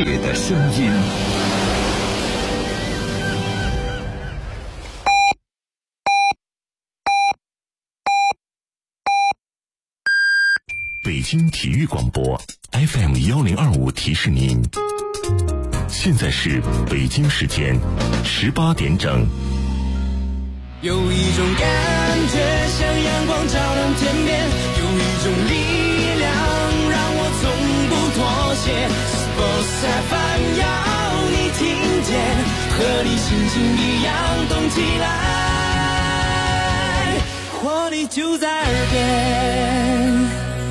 的声音。北京体育广播 FM1025提示您，现在是北京时间18点整。 有一种感觉像阳光照亮天边，有一种力量让我从不妥协。Sports FM 要你听见，和你心情一样动起来，活力就在耳边。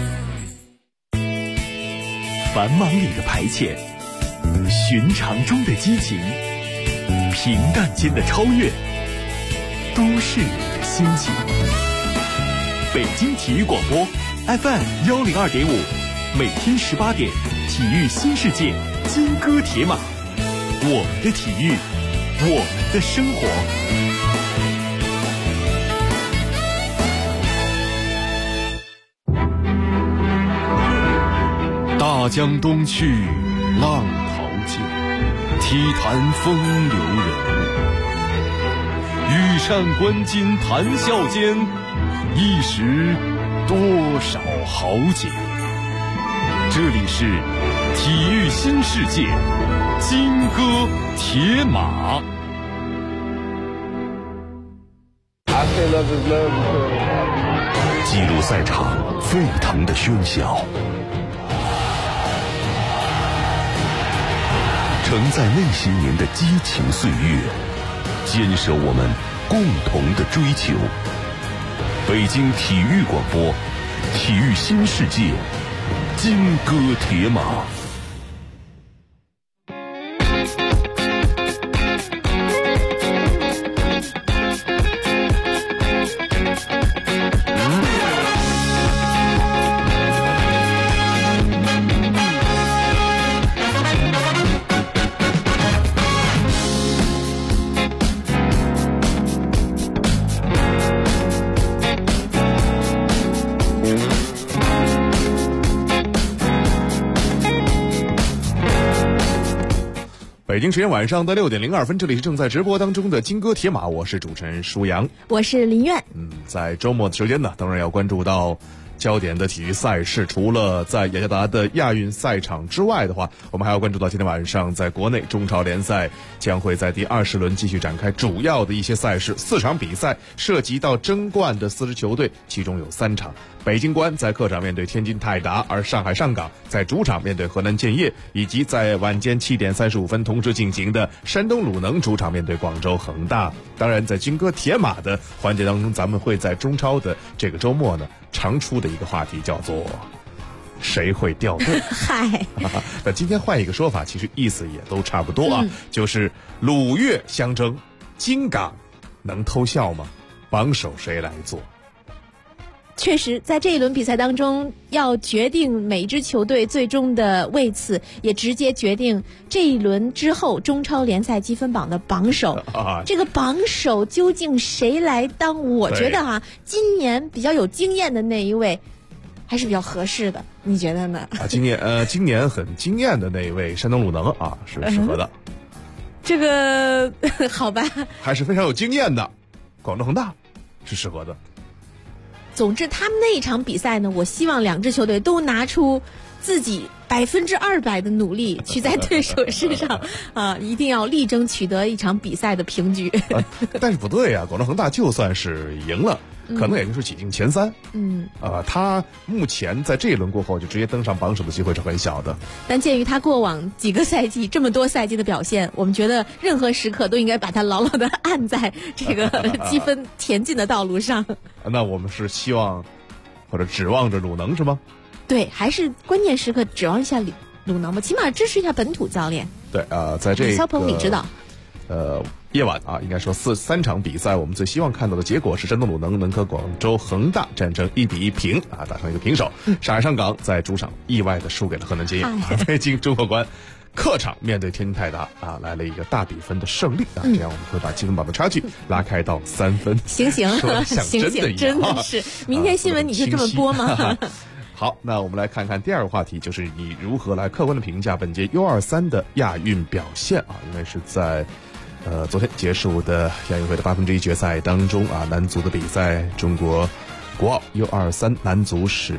繁忙里的排遣，寻常中的激情，平淡间的超越，都市里的心情。北京体育广播 FM102.5，每天18点，体育新世界，金戈铁马，我们的体育，我们的生活。 大江东去，浪淘尽，体坛风流人物。羽扇纶巾谈笑间，一时多少豪杰。这里是体育新世界，金戈铁马。 记录赛场沸腾的喧嚣，承载那些年的激情岁月，坚守我们共同的追求。北京体育广播，体育新世界，金戈铁马。 北京时间晚上的6点02分，这里是正在直播当中的金戈铁马，我是主持人舒阳， 我是林苑。 在周末的时间呢，当然要关注到焦点的体育赛事，除了在雅加达的亚运赛场之外的话，我们还要关注到今天晚上在国内中超联赛将会在第20轮继续展开主要的一些赛事，4场比赛涉及到争冠的4支球队，其中有3场。北京国安在客场面对天津泰达，而上海上港在主场面对河南建业，以及在晚间7点35分同时进行的山东鲁能主场面对广州恒大。当然在金戈铁马的环节当中，咱们会在中超的这个周末呢常出的一个话题叫做谁会掉队。 嗨， 那今天换一个说法，其实意思也都差不多啊，就是鲁粤相争，金港能偷笑吗？榜首谁来做？ 确实在这一轮比赛当中，要决定每一支球队最终的位次，也直接决定这一轮之后中超联赛积分榜的榜首。这个榜首究竟谁来当？我觉得今年比较有经验的那一位还是比较合适的，你觉得呢？ 今年很惊艳的那一位山东鲁能啊，是适合的。 这个好吧， 还是非常有经验的广州恒大是适合的。 总之他们那一场比赛呢，我希望2支球队都拿出自己200%的努力去在对手身上一定要力争取得一场比赛的平局。 但是不对啊，广州恒大就算是赢了，可能也就是挤进前3。他目前在这一轮过后就直接登上榜首的机会是很小的。 但鉴于他过往几个赛季这么多赛季的表现，我们觉得任何时刻都应该把他牢牢的按在这个积分前进的道路上。 那我们是希望或者指望着鲁能是吗？ 对，还是关键时刻指望一下鲁能吧，起码支持一下本土教练。 对在这个肖鹏李指导。 夜晚应该说3场比赛，我们最希望看到的结果是山东鲁能能和广州恒大战成1-1平打成一个平手。上海上港在主场意外的输给了河南建业。北京中赫国客场面对天津泰达来了一个大比分的胜利这样我们会把积分榜的差距拉开到3分。 行， 说像真的一样， 真的是。明天新闻你是这么播吗？ 好，那我们来看看第二个话题，就是你如何来客观的评价本届 U23 的亚运表现啊？因为是在昨天结束的亚运会的1/8决赛当中啊，男足的比赛，中国国奥 U23 男足是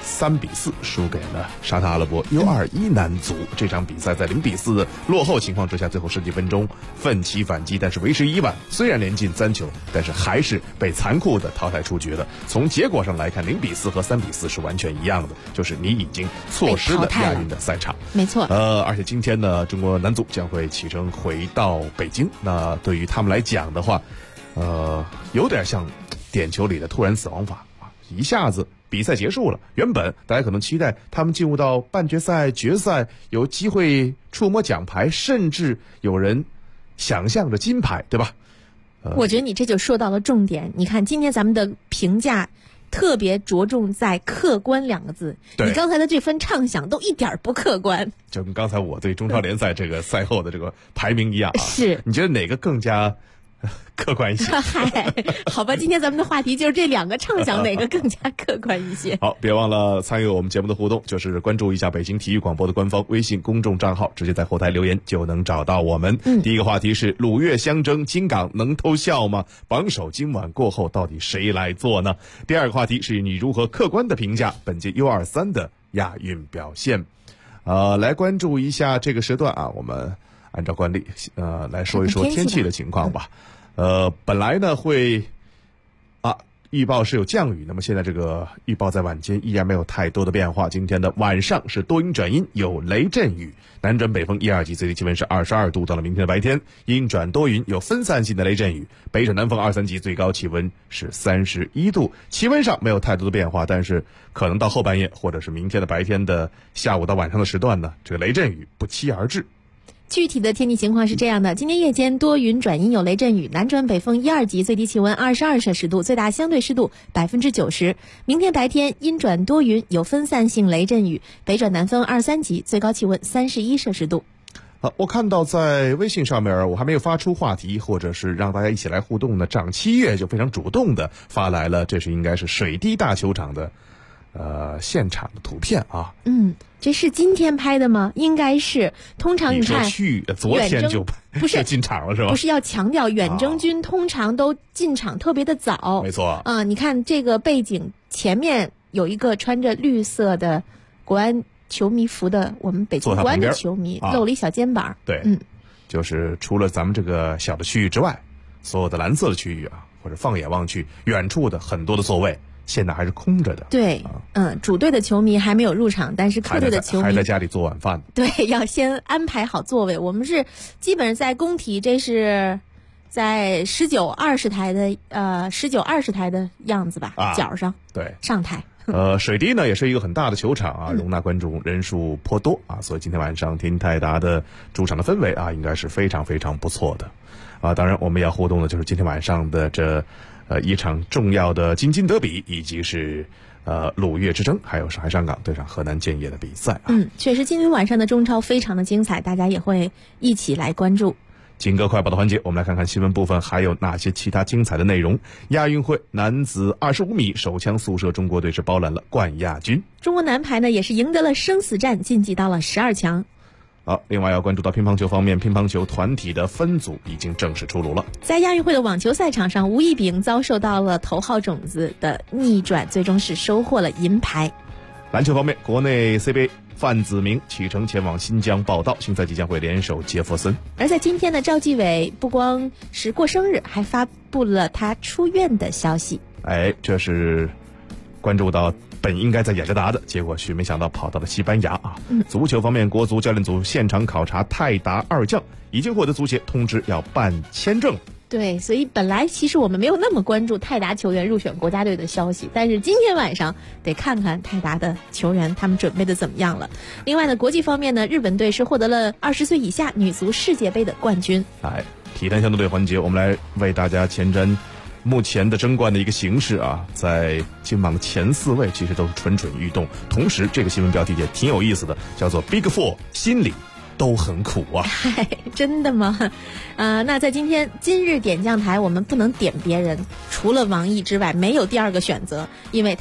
3-4输给了沙特阿拉伯 U21 男足。这场比赛在0-4的落后情况之下，最后10几分钟奋起反击，但是为时已晚。虽然连进3球，但是还是被残酷的淘汰出局了。从结果上来看，0-4和3-4是完全一样的，就是你已经错失了亚运的赛场。 没错。 而且今天呢，中国男足将会启程回到北京。那对于他们来讲的话，有点像点球里的突然死亡法啊，一下子比赛结束了，原本大家可能期待他们进入到半决赛、决赛，有机会触摸奖牌，甚至有人想象着金牌，对吧？ 我觉得你这就说到了重点。你看今天咱们的评价特别着重在客观2个字，你刚才的这番畅想都一点不客观， 就跟刚才我对中超联赛这个赛后的这个排名一样啊。 是， 你觉得哪个更加客观一些？ 嗨，好吧，今天咱们的话题就是这2个畅想哪个更加客观一些。 好，别忘了参与我们节目的互动，就是关注一下北京体育广播的官方微信公众账号，直接在后台留言就能找到我们。第一个话题是鲁粤相争，金港能偷笑吗？榜首今晚过后到底谁来做呢？第二个话题是你如何客观的评价本届 U23 的亚运表现？来关注一下这个时段啊，我们按照惯例来说一说天气的情况吧。本来呢会预报是有降雨，那么现在这个预报在晚间依然没有太多的变化。今天的晚上是多云转阴，有雷阵雨，南转北风1、2级，最低气温是22度。到了明天的白天，阴转多云，有分散性的雷阵雨，北转南风2、3级，最高气温是31度。气温上没有太多的变化，但是可能到后半夜或者是明天的白天的下午到晚上的时段呢，这个雷阵雨不期而至。 具体的天气情况是这样的：今天夜间多云转阴，有雷阵雨，南转北风1、2级，最低气温22摄氏度，最大相对湿度90%。明天白天阴转多云，有分散性雷阵雨，北转南风2、3级，最高气温31摄氏度。 我看到在微信上面，我还没有发出话题或者是让大家一起来互动呢，长7月就非常主动的发来了，这是应该是水滴大球场的现场的图片啊。 这是今天拍的吗？应该是。通常你看， 昨天就不是进场了是吧？ 不是，要强调远征军通常都进场特别的早。 没错。 你看这个背景前面有一个穿着绿色的国安球迷服的我们北京国安的球迷，露了一小肩膀。 对，就是除了咱们这个小的区域之外，所有的蓝色的区域啊，或者放眼望去，远处的很多的座位现在还是空着的。 对，主队的球迷还没有入场，但是客队的球迷还在家里做晚饭。 对，要先安排好座位。我们是基本上在工体，这是在19、20台的19、20台的样子吧，角上对上台。 水滴呢也是一个很大的球场啊，容纳观众人数颇多啊，所以今天晚上天津泰达的主场的氛围啊，应该是非常非常不错的啊。当然我们要互动的就是今天晚上的这一场重要的京津德比，以及是鲁粤之争，还有上海上港对上河南建业的比赛啊。 确实今天晚上的中超非常的精彩，大家也会一起来关注。 金歌快报的环节，我们来看看新闻部分还有哪些其他精彩的内容。亚运会男子25米手枪速射，中国队是包揽了冠亚军。 中国男排呢也是赢得了生死战，晋级到了12强。 好，另外要关注到乒乓球方面，乒乓球团体的分组已经正式出炉了。 在亚运会的网球赛场上，吴亦丙遭受到了头号种子的逆转，最终是收获了银牌。 篮球方面，国内 CBA 范子铭启程前往新疆报道，新赛季将会联手杰弗森。 而在今天呢，赵继伟不光是过生日，还发布了他出院的消息。 这是关注到本应该在雅加达的，结果是没想到跑到了西班牙啊。足球方面，国足教练组现场考察泰达2将，已经获得足协通知要办签证。 对，所以本来其实我们没有那么关注泰达球员入选国家队的消息，但是今天晚上得看看泰达的球员他们准备的怎么样了。另外呢，国际方面呢，日本队是获得了20岁以下女足世界杯的冠军。 体坛相对论环节，我们来为大家前瞻目前的争冠的一个形势啊，在金榜前4位其实都是蠢蠢欲动，同时这个新闻标题也挺有意思的，叫做 Big Four 心里都很苦啊。 真的吗？那在今日点将台，我们不能点别人，除了王毅之外没有第二个选择，因为他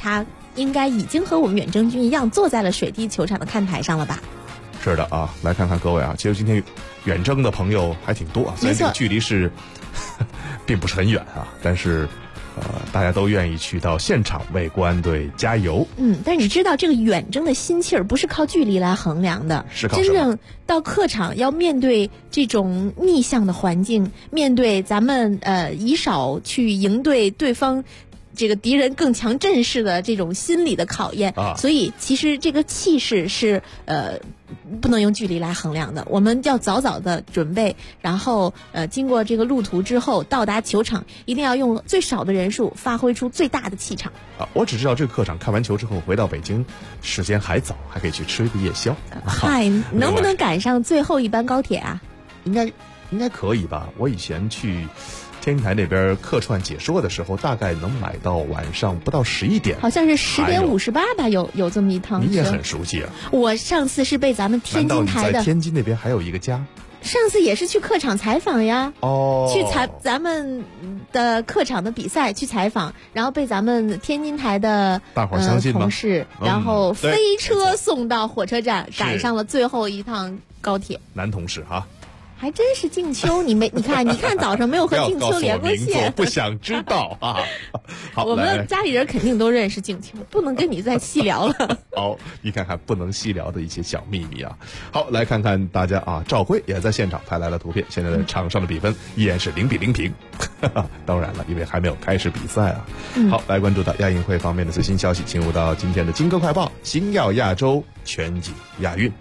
应该已经和我们远征军一样坐在了水滴球场的看台上了吧？ 是的啊，来看看各位啊，其实今天远征的朋友还挺多啊，虽然这个距离是并不是很远啊，但是大家都愿意去到现场为国安队加油。 但是你知道这个远征的心气儿不是靠距离来衡量的， 是靠什么？ 真正到客场要面对这种逆向的环境，面对咱们以少去赢对对方这个敌人更强阵势的这种心理的考验啊， 所以其实这个气势是不能用距离来衡量的。我们要早早的准备，然后经过这个路途之后到达球场，一定要用最少的人数发挥出最大的气场。 我只知道这个客场看完球之后回到北京时间还早，还可以去吃一个夜宵。 嗨，能不能赶上最后一班高铁啊？ 应该可以吧。我以前去天津台那边客串解说的时候，大概能买到晚上不到11点， 好像是10点58吧，有这么一趟车。 你也很熟悉啊。 我上次是被咱们天津台的。 难道你在天津那边还有一个家？ 上次也是去客场采访呀，去咱们的客场的比赛去采访，然后被咱们天津台的大伙相信吗？ 同事，然后飞车送到火车站，赶上了最后一趟高铁。 男同事哈。 还真是静秋，你看早上没有和静秋连过线， 我不想知道啊。好， 我们家里人肯定都认识静秋，不能跟你再细聊了。 好，你看看不能细聊的一些小秘密啊。好，来看看大家啊，赵辉也在现场拍来了图片，现在的场上的比分依然是0比0平。当然了，因为还没有开始比赛啊。好，来关注到亚运会方面的最新消息，进入到今天的金歌快报，星耀亚洲全景亚运。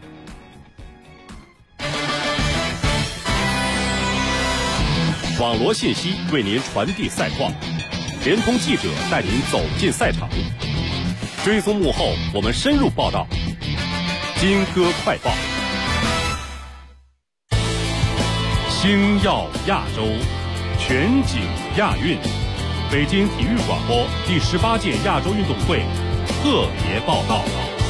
网罗信息为您传递赛况，联通记者带您走进赛场，追踪幕后我们深入报道。金歌快报，星耀亚洲全景亚运，北京体育广播第18届亚洲运动会特别报道。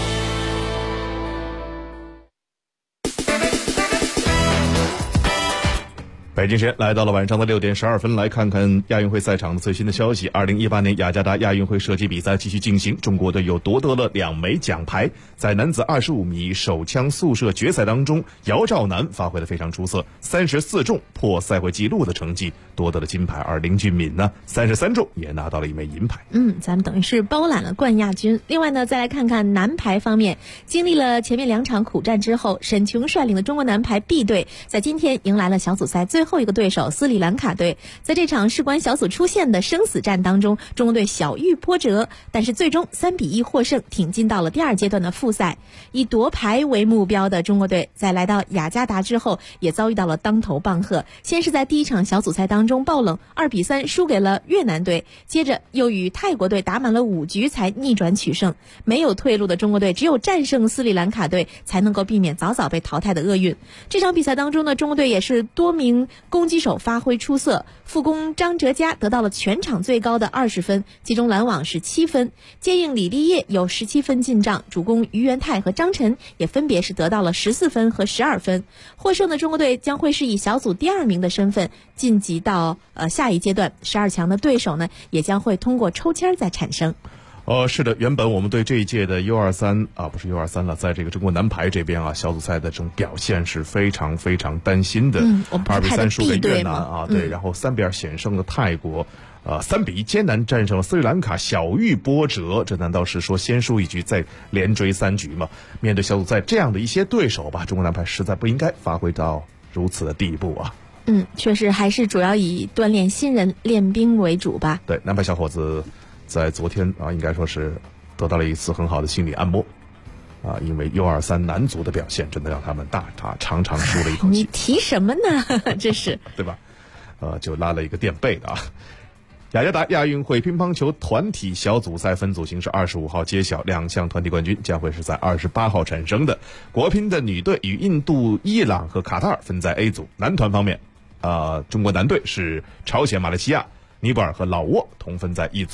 北京时间来到了晚上的6点12分，来看看亚运会赛场的最新的消息。2018年雅加达亚运会射击比赛继续进行，中国队又夺得了2枚奖牌。在男子25米手枪速射决赛当中，姚兆南发挥得非常出色，34中破赛会纪录的成绩夺得了金牌，而林俊敏呢33中也拿到了1枚银牌。 咱们等于是包揽了冠亚军。另外呢，再来看看男排方面，经历了前面2场苦战之后，沈琼率领的中国男排 B 队在今天迎来了小组赛最后一个对手斯里兰卡队。在这场事关小组出线的生死战当中，中国队小遇波折，但是最终3比1获胜，挺进到了第2阶段的复赛。以夺牌为目标的中国队在来到雅加达之后，也遭遇到了当头棒喝。先是在第1场小组赛当中爆冷2比3输给了越南队，接着又与泰国队打满了5局才逆转取胜。没有退路的中国队只有战胜斯里兰卡队，才能够避免早早被淘汰的厄运。这场比赛当中呢，中国队也是多名攻击手发挥出色，副攻张哲嘉得到了全场最高的20分，其中拦网是7分，接应李立业有17分进账，主攻于元泰和张晨也分别是得到了14分和12分。获胜的中国队将会是以小组第2名的身份晋级到下一阶段，12强的对手呢也将会通过抽签再产生。 是的，原本我们对这一届的 U23 不是 U23 了，在这个中国男排这边小组赛的这种表现是非常非常担心的。2比3输给越南对，然后3比2险胜了泰国，3比1艰难战胜了斯里兰卡，小遇波折。这难道是说先输1局再连追3局吗？面对小组赛这样的一些对手吧，中国男排实在不应该发挥到如此的地步啊。 确实还是主要以锻炼新人练兵为主吧。 对，男排小伙子在昨天应该说是得到了一次很好的心理按摩因为 U23 男足的表现真的让他们长舒了一口气。 你提什么呢？这是对吧？就拉了一个垫背的雅加达亚运会乒乓球团体小组赛分组形式25号揭晓，2项团体冠军将会是在28号产生的。国乒的女队与印度、伊朗和卡塔尔分在 A 组。男团方面中国男队是朝鲜、马来西亚、尼泊尔和老挝同分在一组。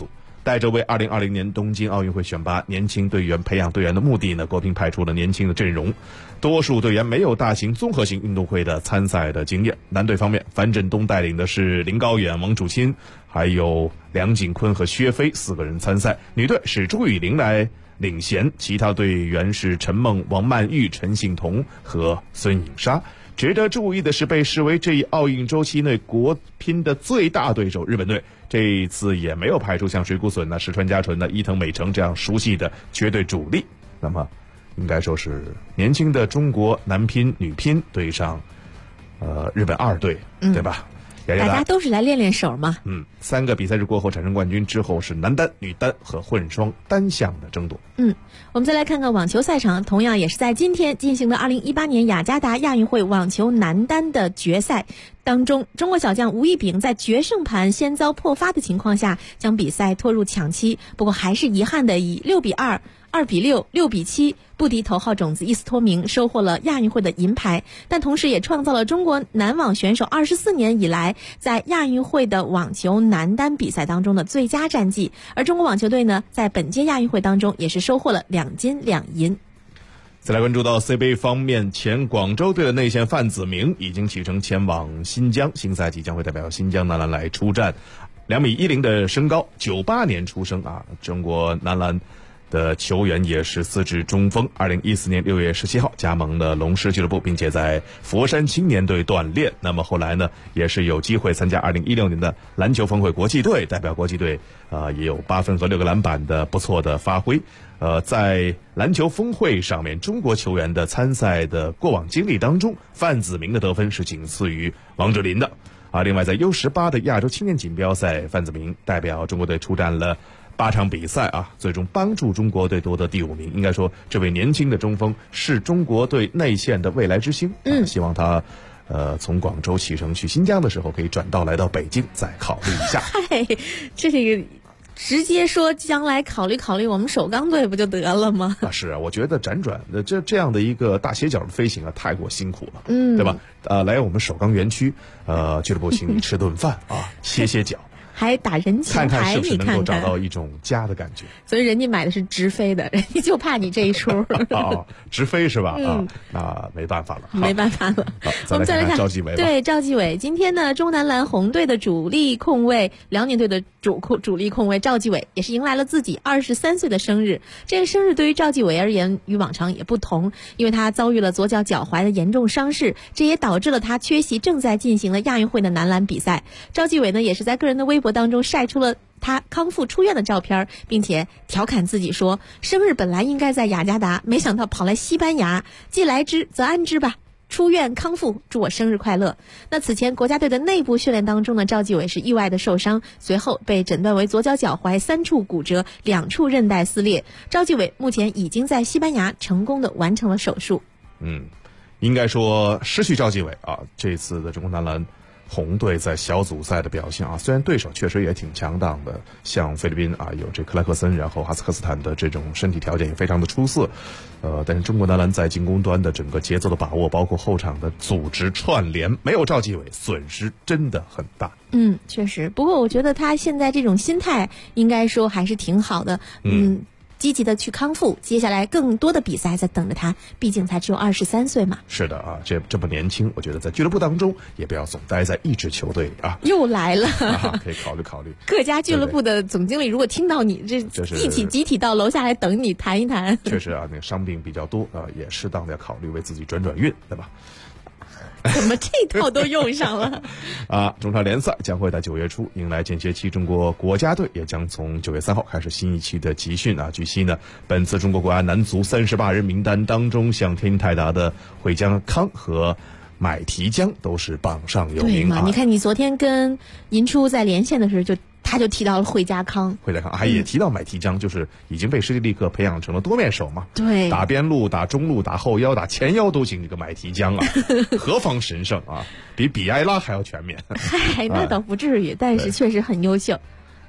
带着为2020年东京奥运会选拔年轻队员培养队员的目的呢，国乒派出了年轻的阵容，多数队员没有大型综合性运动会的参赛的经验。男队方面，樊振东带领的是林高远、王楚钦，还有梁景坤和薛飞4个人参赛。女队是朱雨玲来领衔，其他队员是陈梦、王曼玉、陈幸彤和孙颖莎。值得注意的是，被视为这一奥运周期内国乒的最大对手日本队，这一次也没有派出像水谷隼、石川佳纯、伊藤美诚这样熟悉的绝对主力。那么应该说是年轻的中国男乒女乒对上日本2队，对吧？ 大家都是来练练手嘛。 3个比赛日过后产生冠军之后，是男单、女单和混双单项的争夺。 我们再来看看网球赛场，同样也是在今天进行的2018年雅加达亚运会网球男单的决赛当中，中国小将吴亦丙在决胜盘先遭破发的情况下，将比赛拖入抢七，不过还是遗憾的以6比2、2比6、6比7不敌头号种子伊斯托明，收获了亚运会的银牌，但同时也创造了中国男网选手24年以来在亚运会的网球男单比赛当中的最佳战绩。而中国网球队呢，在本届亚运会当中也是收获了2金2银。 再来关注到 CBA 方面，前广州队的内线范子铭已经启程前往新疆，新赛季将会代表新疆男篮来出战。2.10米的身高，98年出生啊，中国男篮的球员也是4指中锋。2014年6月17号加盟了龙狮俱乐部，并且在佛山青年队锻炼。那么后来呢，也是有机会参加2016年的篮球峰会国际队，代表国际队也有8分和6个篮板的不错的发挥。在篮球峰会上面，中国球员的参赛的过往经历当中，范子铭的得分是仅次于王哲林的。另外在 U18 的亚洲青年锦标赛，范子铭代表中国队出战了8场比赛最终帮助中国队夺得第5名。应该说，这位年轻的中锋是中国队内线的未来之星。希望他从广州启程去新疆的时候，可以转道来到北京，再考虑一下。 这个直接说将来考虑考虑我们首钢队不就得了吗？ 是啊，我觉得辗转的这样的一个大斜角的飞行太过辛苦了，对吧？来我们首钢园区俱乐部请你吃顿饭歇歇脚。 还打人情牌， 看看是不是能够找到一种家的感觉。 所以人家买的是直飞的，人家就怕你这一出。 直飞是吧？那没办法了。 没办法了。我们再来看赵继伟吧。 对，赵继伟，今天呢，中南蓝红队的主力控卫，辽宁队的主力控卫赵继伟也是迎来了自己23岁的生日。这个生日对于赵继伟而言，与往常也不同，因为他遭遇了左脚脚踝的严重伤势，这也导致了他缺席正在进行的亚运会的男篮比赛。赵继伟呢，也是在个人的微博当中晒出了他康复出院的照片，并且调侃自己说，生日本来应该在雅加达，没想到跑来西班牙，既来之则安之吧，出院康复，祝我生日快乐。那此前国家队的内部训练当中呢，赵继伟是意外的受伤，随后被诊断为左脚脚踝3处骨折，2处韧带撕裂。赵继伟目前已经在西班牙成功的完成了手术。 应该说失去赵继伟这次的中国男篮红队在小组赛的表现虽然对手确实也挺强大的，像菲律宾有这克莱克森，然后哈萨克斯坦的这种身体条件也非常的出色，但是中国男篮在进攻端的整个节奏的把握，包括后场的组织串联，没有赵继伟损失真的很大。 确实，不过我觉得他现在这种心态应该说还是挺好的。积极的去康复，接下来更多的比赛在等着他，毕竟才只有23岁嘛。 是的这么年轻，我觉得在俱乐部当中也不要总待在一支球队又来了可以考虑考虑。 各家俱乐部的总经理如果听到你这一起集体到楼下来等你谈一谈。 确实那个伤病比较多也适当的要考虑为自己转运，对吧？ 怎么这套都用上了中超联赛将会在9月初迎来间歇期，中国国家队也将从9月3号开始新一期的集训据悉呢，本次中国国家男足38人名单当中，像天津泰达的惠江康和买提江都是榜上有名。 对嘛？你看你昨天跟银初在连线的时候他就提到了惠家康， 还也提到买提江，就是已经被施蒂利克培养成了多面手嘛。 对， 打边路、打中路、打后腰、打前腰都行。这个买提江何方神圣比比埃拉还要全面。 那倒不至于，但是确实很优秀。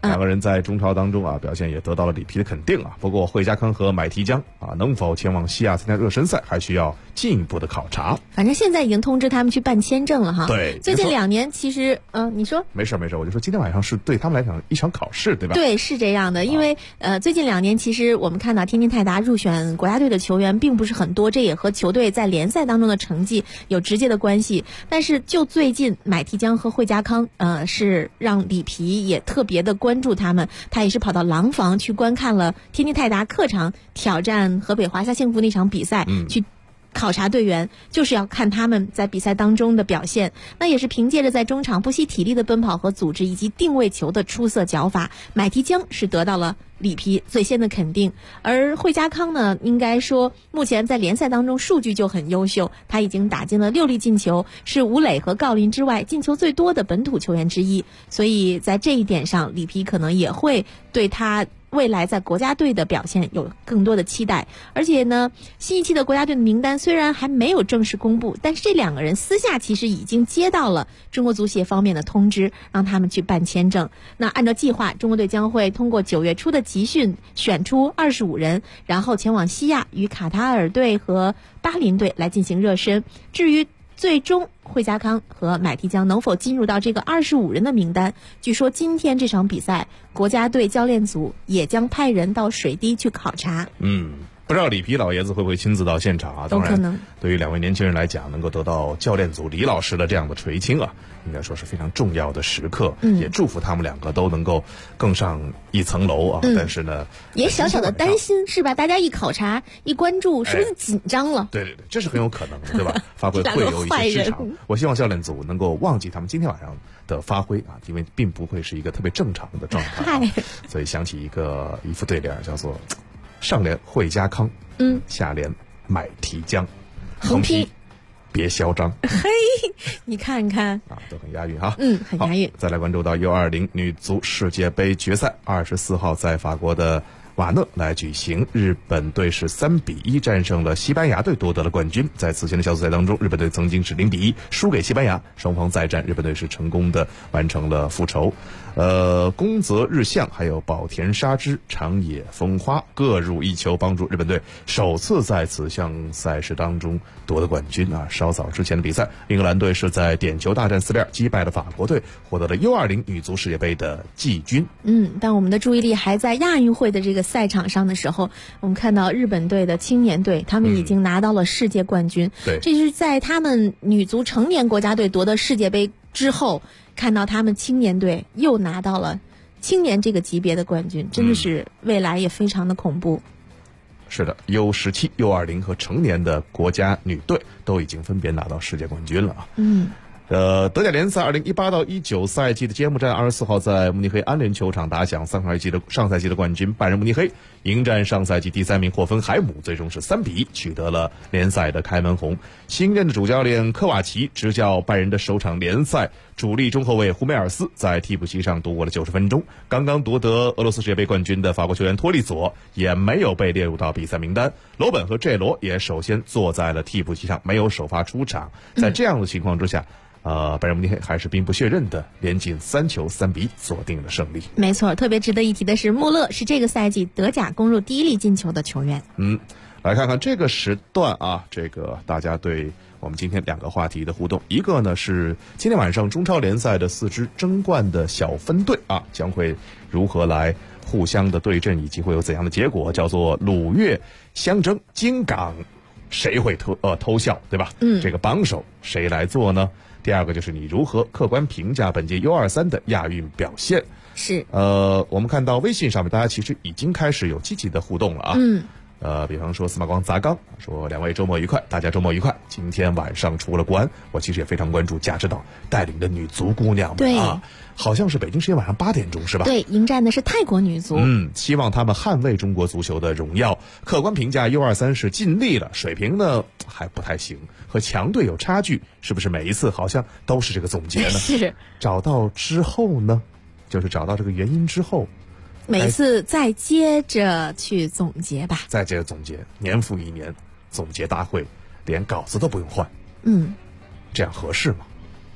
两个人在中超当中啊表现也得到了里皮的肯定啊。不过惠家康和买提江啊能否前往西亚参加热身赛，还需要进一步的考察。 反正现在已经通知他们去办签证了哈。 对， 最近2年其实你说没事，我就说今天晚上是对他们来讲一场考试，对吧？ 对，是这样的，因为最近2年其实我们看到天津泰达入选国家队的球员并不是很多，这也和球队在联赛当中的成绩有直接的关系。但是就最近买提江和惠家康是让里皮也特别的关注他们，他也是跑到廊坊去观看了天津泰达客场挑战河北华夏幸福那场比赛，去考察队员，就是要看他们在比赛当中的表现。那也是凭借着在中场不惜体力的奔跑和组织，以及定位球的出色脚法，买提江是得到了里皮最先的肯定。而惠家康呢，应该说目前在联赛当中数据就很优秀，他已经打进了6粒进球，是吴磊和郜林之外进球最多的本土球员之一。所以在这一点上，里皮可能也会对他未来在国家队的表现有更多的期待。而且呢，新一期的国家队的名单虽然还没有正式公布，但是这2个人私下其实已经接到了中国足协方面的通知，让他们去办签证。那按照计划，中国队将会通过9月初的集训选出25人，然后前往西亚与卡塔尔队和巴林队来进行热身。至于最终惠家康和买提江能否进入到这个25人的名单，据说今天这场比赛国家队教练组也将派人到水滴去考察。 不知道里皮老爷子会不会亲自到现场啊？ 都可能。 对于2位年轻人来讲，能够得到教练组李老师的这样的垂青啊，应该说是非常重要的时刻。也祝福他们2个都能够更上一层楼啊。但是呢， 也小小的担心是吧？大家一考察一关注，是不是紧张了？ 对，这是很有可能的，对吧？发挥会有一些失常。我希望教练组能够忘记他们今天晚上的发挥啊，因为并不会是一个特别正常的状态。所以想起一副对联，叫做上联惠家康，下联买提江，横批别嚣张。 嘿，你看看啊，都很押韵哈。 很押韵。 再来关注到 U20 女足世界杯决赛，24号在法国的瓦讷来举行，日本队是3-1战胜了西班牙队，夺得了冠军。在此前的小组赛当中，日本队曾经是0-1输给西班牙，双方再战，日本队是成功的完成了复仇。宫泽日向还有保田沙织、长野风花各入1球，帮助日本队首次在此项赛事当中夺得冠军啊！稍早之前的比赛，英格兰队是在点球大战4连击败了法国队，获得了 U20 女足世界杯的季军。 但我们的注意力还在亚运会的这个赛场上的时候，我们看到日本队的青年队，他们已经拿到了世界冠军。 对， 这是在他们女足成年国家队夺得世界杯之后，看到他们青年队又拿到了青年这个级别的冠军，真的是未来也非常的恐怖。 是的 ，U17、U20 和成年的国家女队都已经分别拿到世界冠军了啊。德甲联赛2018到19赛季的揭幕战24号在慕尼黑安联球场打响，上赛季的冠军拜仁慕尼黑迎战上赛季第3名霍芬海姆，最终是3-1取得了联赛的开门红。新任的主教练科瓦奇执教拜仁的首场联赛，主力中后卫胡梅尔斯在替补席上度过了90分钟。刚刚夺得俄罗斯世界杯冠军的法国球员托利佐也没有被列入到比赛名单，罗本和这罗也首先坐在了替补席上，没有首发出场。在这样的情况之下，拜仁慕尼黑还是兵不血刃的连进3球3-1锁定了胜利。 没错，特别值得一提的是，穆勒是这个赛季德甲攻入第1粒进球的球员。 来看看这个时段啊，这个大家对我们今天2个话题的互动，一个呢是今天晚上中超联赛的4支争冠的小分队啊，将会如何来互相的对阵，以及会有怎样的结果，叫做鲁粤相争，京港谁会偷笑，对吧？这个帮手谁来做呢？第二个就是你如何客观评价本届 U23 的亚运表现。 是我们看到微信上面大家其实已经开始有积极的互动了啊。比方说司马光砸缸说2位周末愉快，大家周末愉快。今天晚上出了国安，我其实也非常关注贾指导带领的女足姑娘们啊，好像是北京时间晚上8点钟是吧？ 对，迎战的是泰国女足。 希望他们捍卫中国足球的荣耀。客观评价 U23 是尽力了，水平呢还不太行，和强队有差距，是不是每一次好像都是这个总结呢？ 是。 找到之后呢，就是找到这个原因之后， 每次再接着去总结吧， 再接着总结，年复一年，总结大会连稿子都不用换， 嗯， 这样合适吗？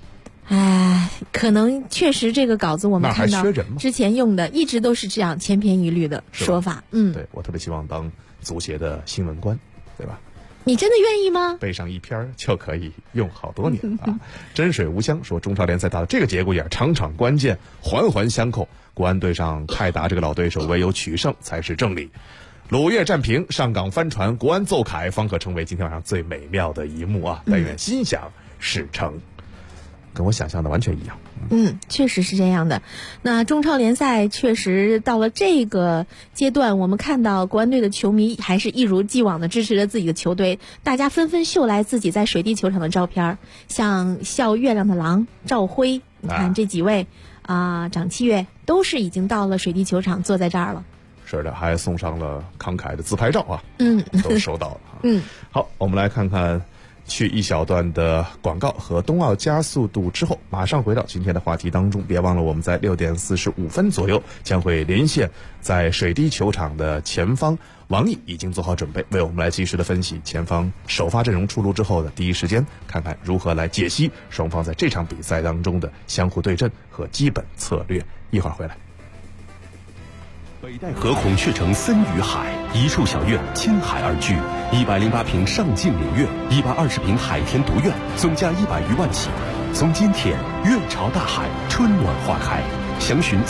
可能确实这个稿子我们看到那还缺人吗之前用的一直都是这样千篇一律的说法。 对，我特别希望当足协的新闻官，对吧？ 你真的愿意吗？ 背上一篇就可以用好多年啊！真水无香说中超联赛打到这个节骨眼，场场关键，环环相扣。国安对上泰达这个老对手，唯有取胜才是正理。鲁粤战平，上港翻船，国安奏凯，方可成为今天晚上最美妙的一幕啊！但愿心想事成。跟我想象的完全一样。 确实是这样的。那中超联赛确实到了这个阶段，我们看到国安队的球迷还是一如既往的支持着自己的球队，大家纷纷秀来自己在水滴球场的照片，像笑月亮的狼赵辉，你看这几位长七月都是已经到了水滴球场，坐在这儿了。 是的，还送上了慷慨的自拍照啊，都收到了。好，我们来看看去一小段的广告和冬奥加速度之后，马上回到今天的话题当中。别忘了我们在6点45分左右将会连线在水滴球场的前方，王毅已经做好准备，为我们来及时的分析前方首发阵容出炉之后的第一时间，看看如何来解析双方在这场比赛当中的相互对阵和基本策略。一会儿回来。 北戴河孔雀城森与海，一处小院亲海而居，108平上镜明月，120平海天独院，总价100余万起。从今天月朝大海，春暖花开。详询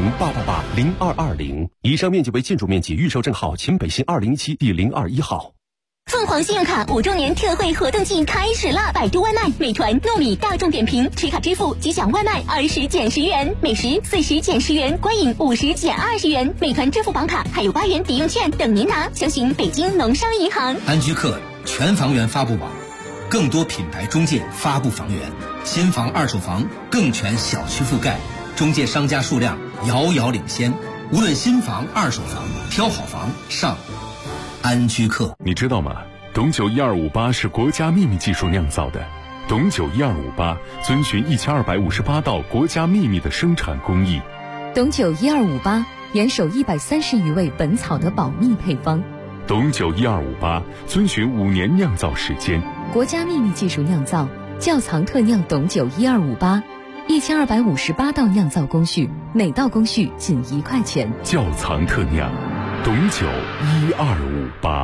400-888-0220。以上面积为建筑面积，预售证号秦北新207第021号。 凤凰信用卡5周年特惠活动季开始啦！百度外卖、美团、糯米、大众点评持卡支付即享外卖20减10元，美食40减10元，观影50减20元。美团支付宝卡还有8元抵用券等您拿，详询北京农商银行。 安居客全房源发布网，更多品牌中介发布房源，新房二手房更全小区覆盖，中介商家数量遥遥领先。无论新房二手房，挑好房上安居客。 你知道吗？董酒1258是国家秘密技术酿造的。董酒1258遵循1258道国家秘密的生产工艺。 董酒1258严守130余味本草的保密配方。 董酒1258遵循5年酿造时间。 国家秘密技术酿造，窖藏特酿董酒1258，1258道酿造工序，每道工序仅1块钱。 窖藏特酿，董酒1258。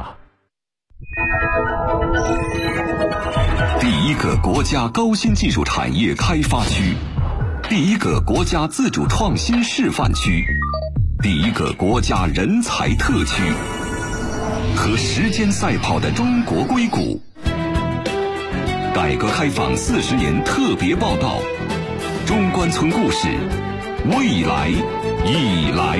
第一个国家高新技术产业开发区，第一个国家自主创新示范区，第一个国家人才特区，和时间赛跑的中国硅谷。改革开放40年特别报道，中关村故事，未来已来。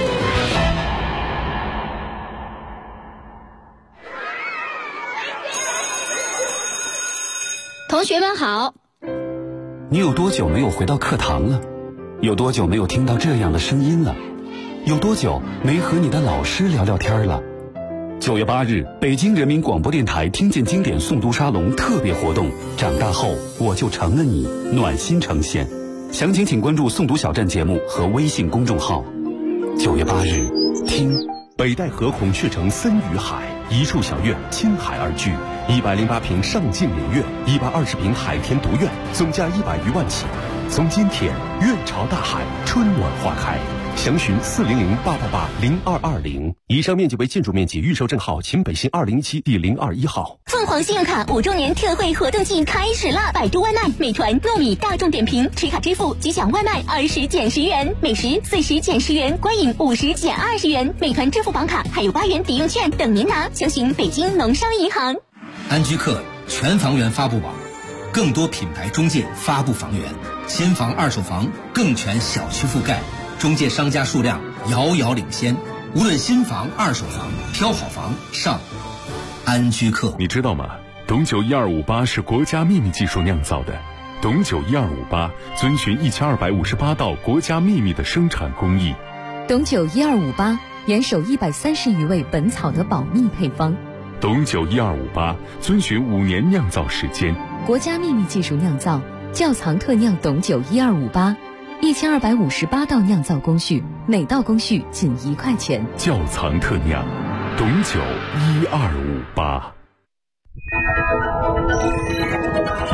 同学们好。 你有多久没有回到课堂了？有多久没有听到这样的声音了？有多久没和你的老师聊聊天了？9月8日，北京人民广播电台听见经典诵读沙龙特别活动，长大后我就成了你，暖心呈现。详情请关注诵读小站节目和微信公众号。9月8日，听北戴河孔雀城森与海，一处小院亲海而居，108平上镜明月，120平海天独院，总价100余万起。从今天月朝大海，春暖花开。详询400-888-0220。以上面积为建筑面积，预售证号秦北新207第021号。 凤凰信用卡5周年特惠活动季开始啦！百度外卖、美团、糯米、大众点评持卡支付即享外卖20减10元，美食40减10元，观影50减20元。美团支付宝卡还有8元抵用券等您拿，详询北京农商银行。 安居客全房源发布网，更多品牌中介发布房源，新房二手房更全小区覆盖，中介商家数量遥遥领先。无论新房二手房，挑好房上安居客。 你知道吗？董酒1258是国家秘密技术酿造的。董酒1258遵循1258道国家秘密的生产工艺。 董酒1258严守130余味本草的保密配方。 董酒1258遵循5年酿造时间。 国家秘密技术酿造，窖藏特酿董酒1258，1258道酿造工序，每道工序仅1块钱。 窖藏特酿，董酒1258。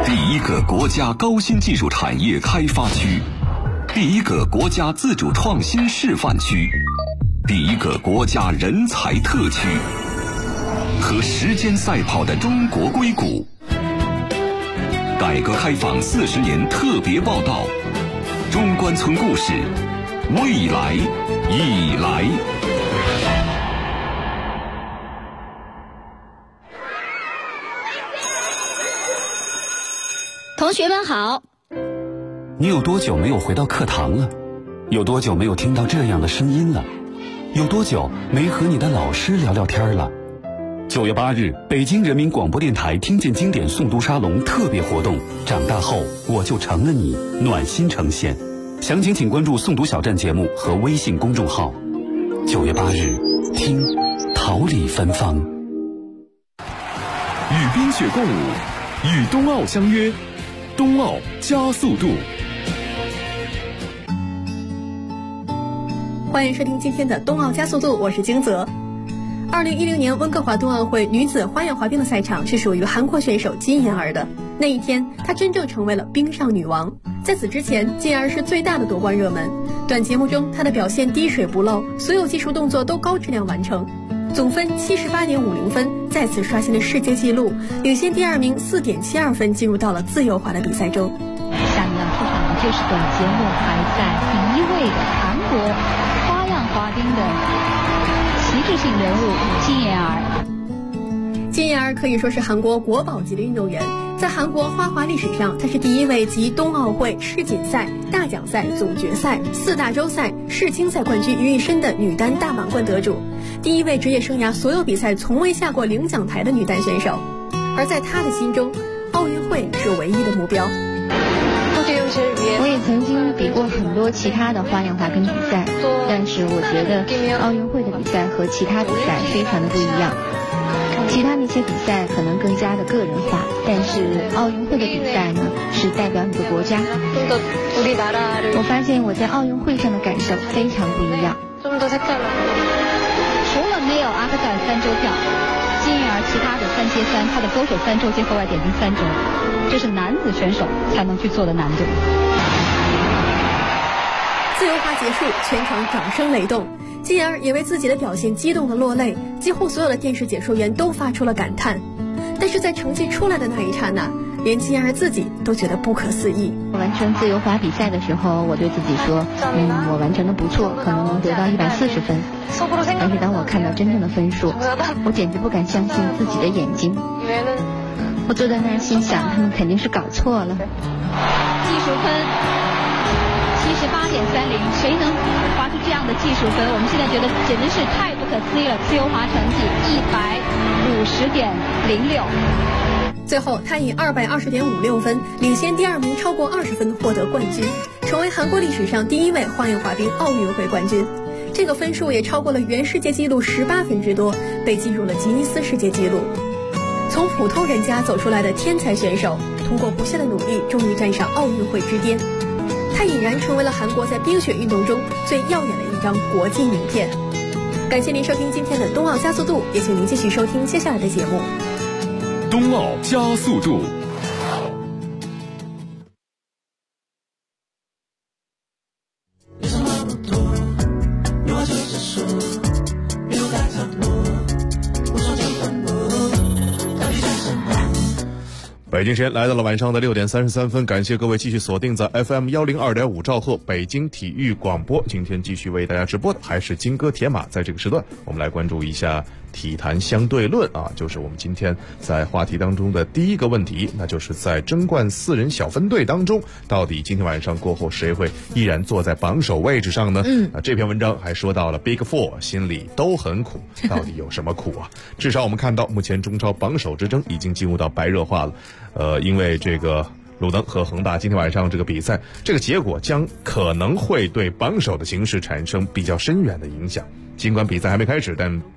第一个国家高新技术产业开发区，第一个国家自主创新示范区，第一个国家人才特区，和时间赛跑的中国硅谷。改革开放40年特别报道，中关村故事，未来已来。 同学们好。 你有多久没有回到课堂了？有多久没有听到这样的声音了？有多久没和你的老师聊聊天了？9月8日，北京人民广播电台听见经典诵读沙龙特别活动，长大后我就成了你，暖心呈现。详情请关注诵读小站节目和微信公众号。9月8日，听桃李芬芳。 与冰雪共舞，与冬奥相约，冬奥加速度。 欢迎收听今天的冬奥加速度，我是金泽。2010年温哥华冬奥会女子花样滑冰的赛场是属于韩国选手金妍儿的。那一天，她真正成为了冰上女王。在此之前，金妍儿是最大的夺冠热门。短节目中，她的表现滴水不漏，所有技术动作都高质量完成，总分78.50分，再次刷新了世界纪录，领先第2名4.72分，进入到了自由滑的比赛中。 下面要出场的就是本节目排在第1位的韩国花样滑冰的旗帜性人物金妍儿。 金妍儿可以说是韩国国宝级的运动员，在韩国花滑历史上，她是第1位集冬奥会、世锦赛、大奖赛、总决赛、4大洲赛、世青赛冠军于一身的女单大满贯得主，第1位职业生涯所有比赛从未下过领奖台的女单选手。而在她的心中，奥运会是唯一的目标。 我也曾经比过很多其他的花样滑冰比赛，但是我觉得奥运会的比赛和其他比赛非常的不一样。其他那些比赛可能更加的个人化，但是奥运会的比赛呢，是代表你的国家。我发现我在奥运会上的感受非常不一样。除了没有阿克塞尔3周跳，金妍儿其他的3接3，她的勾手3周接后外点睛3周，这是男子选手才能去做的难度。 自由滑结束，全场掌声雷动，金妍儿也为自己的表现激动的落泪，几乎所有的电视解说员都发出了感叹。但是在成绩出来的那一刹那，连金妍儿自己都觉得不可思议。 完成自由滑比赛的时候，我对自己说，我完成的不错，可能能得到140分。但是当我看到真正的分数，我简直不敢相信自己的眼睛。我坐在那儿心想，他们肯定是搞错了。技术分78.30，谁能滑出这样的技术分？我们现在觉得简直是太不可思议了。自由滑成绩150.06。 最后，他以220.56分领先第2名超过20分，获得冠军，成为韩国历史上第1位花样滑冰奥运会冠军。这个分数也超过了原世界纪录18分之多，被记入了吉尼斯世界纪录。从普通人家走出来的天才选手，通过不懈的努力，终于站上奥运会之巅。他已然成为了韩国在冰雪运动中最耀眼的一张国际名片。感谢您收听今天的冬奥加速度，也请您继续收听接下来的节目。 冬奥加速度。 北京时间来到了晚上的6点33分，感谢各位继续锁定在 FM 102.5兆赫北京体育广播。今天继续为大家直播的还是金戈铁马。在这个时段，我们来关注一下体坛相对论啊，就是我们今天在话题当中的第一个问题，那就是在争冠4人小分队当中，到底今天晚上过后谁会依然坐在榜首位置上呢？这篇文章还说到了 Big Four 心里都很苦，到底有什么苦啊？至少我们看到目前中超榜首之争已经进入到白热化了。因为这个鲁能和恒大今天晚上这个比赛，这个结果将可能会对榜首的形势产生比较深远的影响。尽管比赛还没开始，但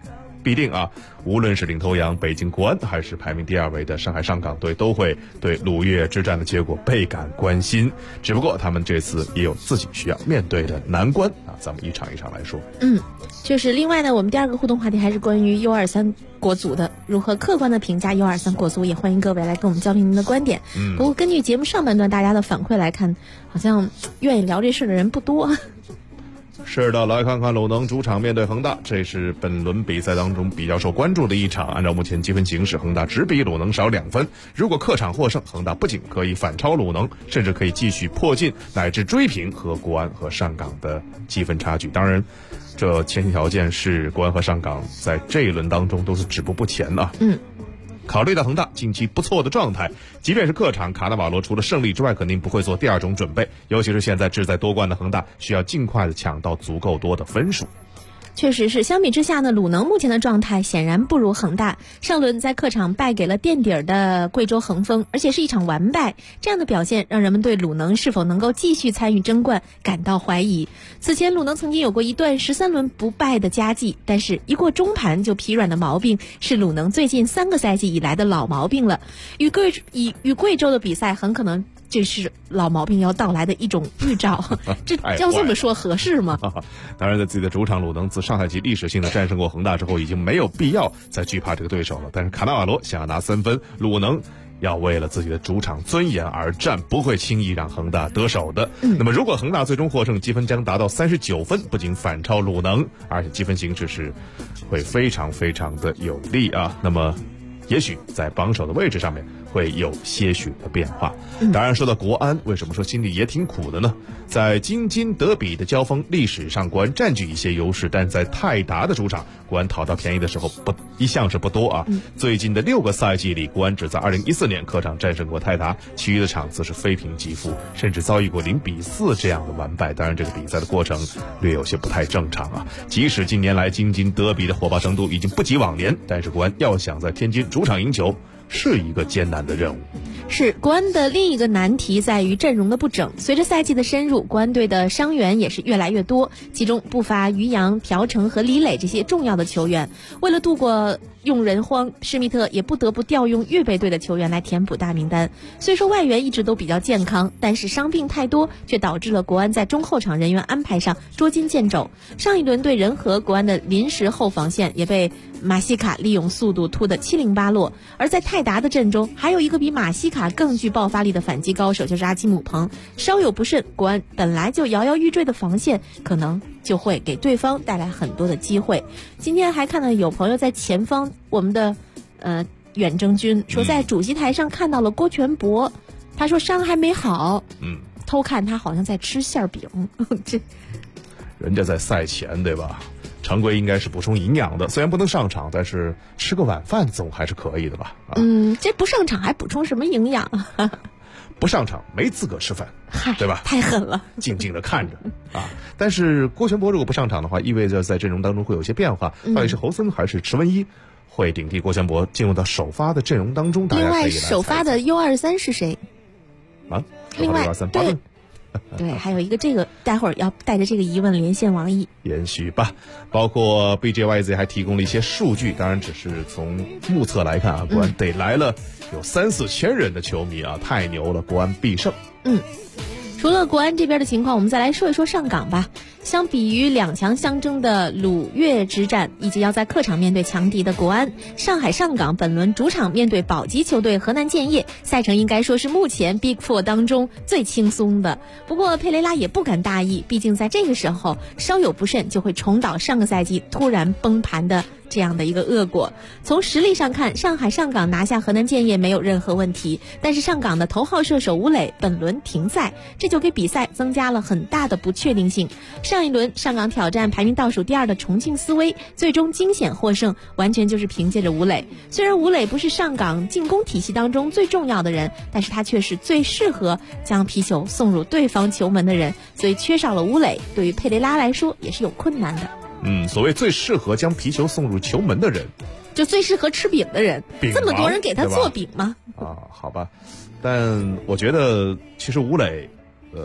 必定啊，无论是领头羊北京国安，还是排名第2位的上海上港队，都会对鲁粤之战的结果倍感关心。只不过他们这次也有自己需要面对的难关啊，咱们一场一场来说。 确实。另外呢，我们第2个互动话题还是关于 U23国足的，如何客观的评价 U23国足，也欢迎各位来跟我们交流您的观点。不过根据节目上半段大家的反馈来看，好像愿意聊这事的人不多。 是的，来看看鲁能主场面对恒大，这是本轮比赛当中比较受关注的一场。按照目前积分形势，恒大只比鲁能少2分。如果客场获胜，恒大不仅可以反超鲁能，甚至可以继续迫近乃至追平和国安和上港的积分差距。当然，这前提条件是国安和上港在这一轮当中都是止步不前啊。考虑到恒大近期不错的状态，即便是客场，卡纳瓦罗除了胜利之外肯定不会做第2种准备，尤其是现在志在夺冠的恒大需要尽快的抢到足够多的分数。 确实是，相比之下呢，鲁能目前的状态显然不如恒大。上轮在客场败给了垫底儿的贵州恒丰，而且是一场完败，这样的表现让人们对鲁能是否能够继续参与争冠感到怀疑。此前鲁能曾经有过一段13轮不败的佳绩，但是一过中盘就疲软的毛病是鲁能最近3个赛季以来的老毛病了。与贵州的比赛很可能这是老毛病要到来的一种预兆，这要这么说合适吗？ 当然，在自己的主场，鲁能自上赛季历史性的战胜过恒大之后，已经没有必要再惧怕这个对手了。但是卡纳瓦罗想要拿3分，鲁能要为了自己的主场尊严而战，不会轻易让恒大得手的。那么，如果恒大最终获胜，积分将达到39分，不仅反超鲁能，而且积分形势是会非常非常的有利啊。那么，也许在榜首的位置上面会有些许的变化。当然，说到国安，为什么说心里也挺苦的呢？在京津德比的交锋，历史上国安占据一些优势，但在泰达的主场，国安讨到便宜的时候一向是不多啊。最近的6个赛季里，国安只在2014年客场战胜过泰达，其余的场次是非平即负，甚至遭遇过0-4这样的完败。当然，这个比赛的过程略有些不太正常啊。即使近年来京津德比的火爆程度已经不及往年，但是国安要想在天津主场赢球，是一个艰难的任务。 是，国安的另一个难题在于阵容的不整。随着赛季的深入，国安队的伤员也是越来越多，其中不乏于洋、朴成和李磊这些重要的球员。为了度过用人荒，施密特也不得不调用预备队的球员来填补大名单。虽说外援一直都比较健康，但是伤病太多，却导致了国安在中后场人员安排上捉襟见肘。上一轮对仁和，国安的临时后防线也被马西卡利用速度突得七零八落。而在泰达的阵中，还有一个比马西卡更具爆发力的反击高手，就是阿基姆彭。稍有不慎，国安本来就摇摇欲坠的防线，可能就会给对方带来很多的机会。今天还看到有朋友在前方，我们的远征军说在主席台上看到了郭全博，他说伤还没好，偷看他好像在吃馅饼，这人家在赛前对吧？常规应该是补充营养的，虽然不能上场，但是吃个晚饭总还是可以的吧？ 这不上场还补充什么营养？ 不上场没资格吃饭，对吧？ 太狠了， 静静的看着啊！但是郭全博如果不上场的话，意味着在阵容当中会有些变化，到底是侯森还是池文一会顶替郭全博进入到首发的阵容当中？大家可以来猜一猜。 另外，首发的 U23是谁？另外对。 对，还有一个这个，待会儿要带着这个疑问连线王毅。 也许吧，包括 BJYZ 还提供了一些数据，当然只是从目测来看啊，国安得来了有3-4千人的球迷啊，太牛了，国安必胜。 除了国安这边的情况，我们再来说一说上港吧。相比于两强相争的鲁粤之战，以及要在客场面对强敌的国安，上海上港本轮主场面对保级球队河南建业，赛程应该说是目前 Big Four 当中最轻松的。不过佩雷拉也不敢大意，毕竟在这个时候稍有不慎就会重蹈上个赛季突然崩盘的这样的一个恶果。从实力上看，上海上港拿下河南建业没有任何问题，但是上港的头号射手吴磊本轮停赛，这就给比赛增加了很大的不确定性。上一轮上港挑战排名倒数第2的重庆斯威，最终惊险获胜，完全就是凭借着吴磊。虽然吴磊不是上港进攻体系当中最重要的人，但是他却是最适合将皮球送入对方球门的人，所以缺少了吴磊，对于佩雷拉来说也是有困难的。 所谓最适合将皮球送入球门的人， 就最适合吃饼的人。这么多人给他做饼吗？ 好吧，但我觉得其实吴磊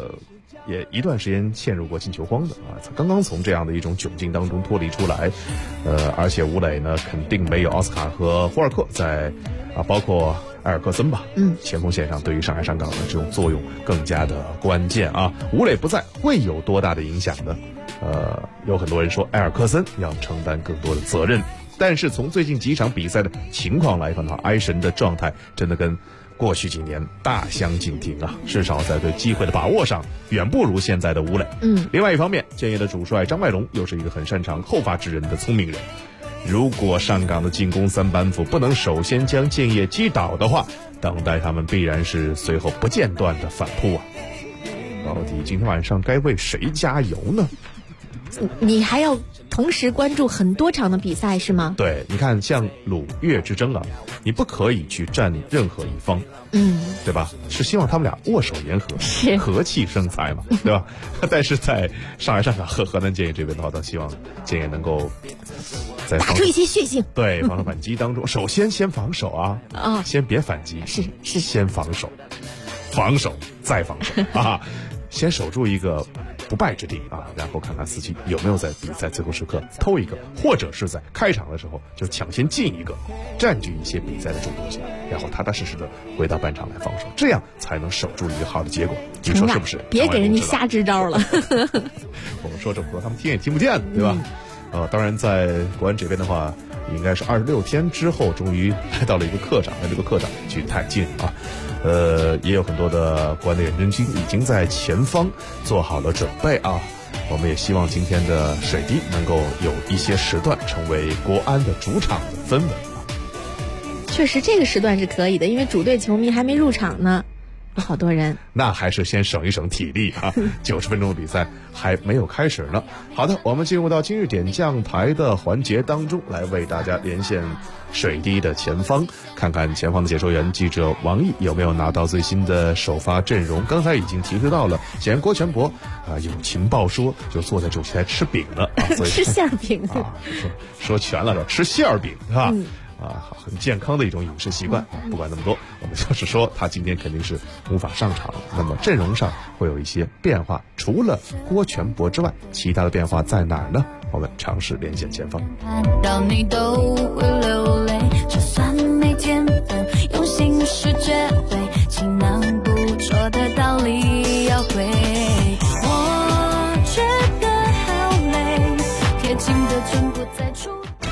也一段时间陷入过进球荒的啊，他刚刚从这样的一种窘境当中脱离出来，而且吴磊呢肯定没有奥斯卡和霍尔克在包括埃尔克森吧，前锋线上对于上海上港的这种作用更加的关键啊。吴磊不在会有多大的影响呢？有很多人说埃尔克森要承担更多的责任，但是从最近几场比赛的情况来看的话，埃神的状态真的跟过去几年大相径庭啊，至少在对机会的把握上远不如现在的吴磊。另外一方面，建业的主帅张外龙又是一个很擅长后发制人的聪明人。如果上港的进攻三板斧不能首先将建业击倒的话，等待他们必然是随后不间断的反扑啊！到底今天晚上该为谁加油呢？ 你还要同时关注很多场的比赛是吗？ 对，你看像鲁粤之争啊，你不可以去站任何一方，对吧？是希望他们俩握手言和，和气生财嘛，对吧？但是在上海上港和河南建业这边的话，倒希望建业能够在打出一些血性， 对，防守反击当中，首先防守啊，先别反击，是先防守，防守再防守啊，先守住一个不败之地啊，然后看看四期有没有在比赛最后时刻偷一个，或者是在开场的时候就抢先进一个，占据一些比赛的主动性，然后踏踏实实的回到半场来防守，这样才能守住一个好的结果。你说是不是？ 别给人家瞎支招了。 我们说这么多，他们听也听不见的，对吧？当然在国安这边的话，应该是26天之后终于来到了一个客场，那这个客场距太近啊。也有很多的国安的远征军已经在前方做好了准备啊。我们也希望今天的水滴能够有一些时段成为国安的主场的氛围啊。 确实这个时段是可以的，因为主队球迷还没入场呢，有好多人。 那还是先省一省体力啊，90分钟的比赛还没有开始呢。好的，我们进入到今日点将牌的环节当中，来为大家连线水滴的前方，看看前方的解说员记者王毅有没有拿到最新的首发阵容。刚才已经提示到了，显然郭全博有情报说就坐在主席台吃饼了啊，所以吃馅饼啊，说全了，吃馅饼是吧？很健康的一种饮食习惯。不管那么多，我们就是说他今天肯定是无法上场，那么阵容上会有一些变化，除了郭全博之外，其他的变化在哪儿呢？我们尝试连线前方。 看到你都会流泪，就算没天分，用心是绝对，倾囊捕捉的道理要会。我觉得好累，贴近的全部在出。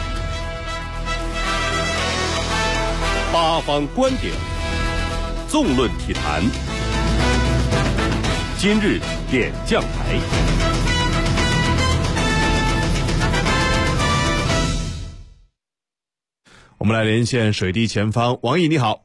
八方观点，纵论体坛。今日点将牌。 我们来连线水滴前方，王毅你好。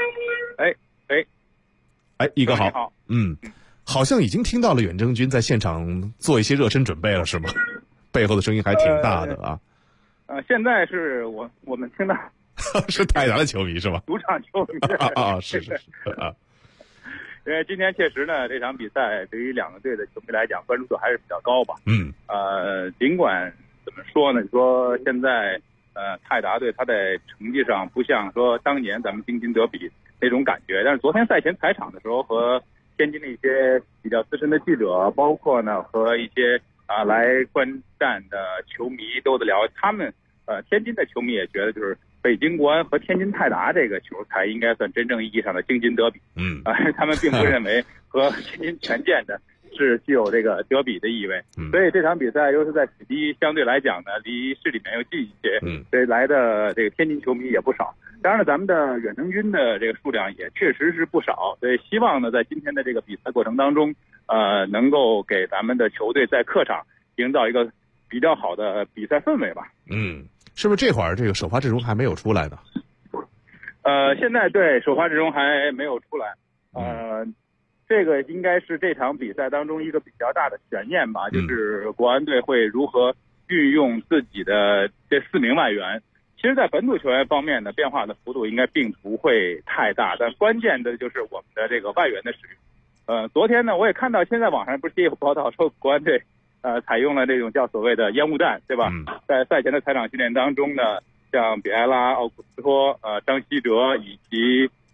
毅哥好。 好。 好像已经听到了远征军在现场做一些热身准备了，是吗？背后的声音还挺大的啊。 现在是我们听到是泰达的球迷是吧？ 主场球迷是啊。 因为今天确实呢，这场比赛对于两个队的球迷来讲，关注度还是比较高吧。尽管怎么说呢，说现在泰达队他在成绩上不像说当年咱们京津德比那种感觉，但是昨天赛前采场的时候和天津的一些比较资深的记者，包括呢和一些来观战的球迷都在聊，他们天津的球迷也觉得就是北京国安和天津泰达这个球才应该算真正意义上的京津德比。他们并不认为和天津权健的是具有这个德比的意味。所以这场比赛又是在水滴相对来讲呢离市里面又近一些，所以来的这个天津球迷也不少。当然了，咱们的远征军的这个数量也确实是不少，所以希望呢在今天的这个比赛过程当中能够给咱们的球队在客场营造一个比较好的比赛氛围吧。 是不是这会儿这个首发阵容还没有出来呢？ 现在对首发阵容还没有出来。这个应该是这场比赛当中一个比较大的悬念吧，就是国安队会如何运用自己的这4名外援。其实在本土球员方面呢，变化的幅度应该并不会太大，但关键的就是我们的这个外援的使用。昨天呢我也看到现在网上不是也有报道说国安队采用了这种叫所谓的烟雾弹，对吧？在赛前的采场训练当中呢，像比埃拉、奥古斯托、张稀哲以及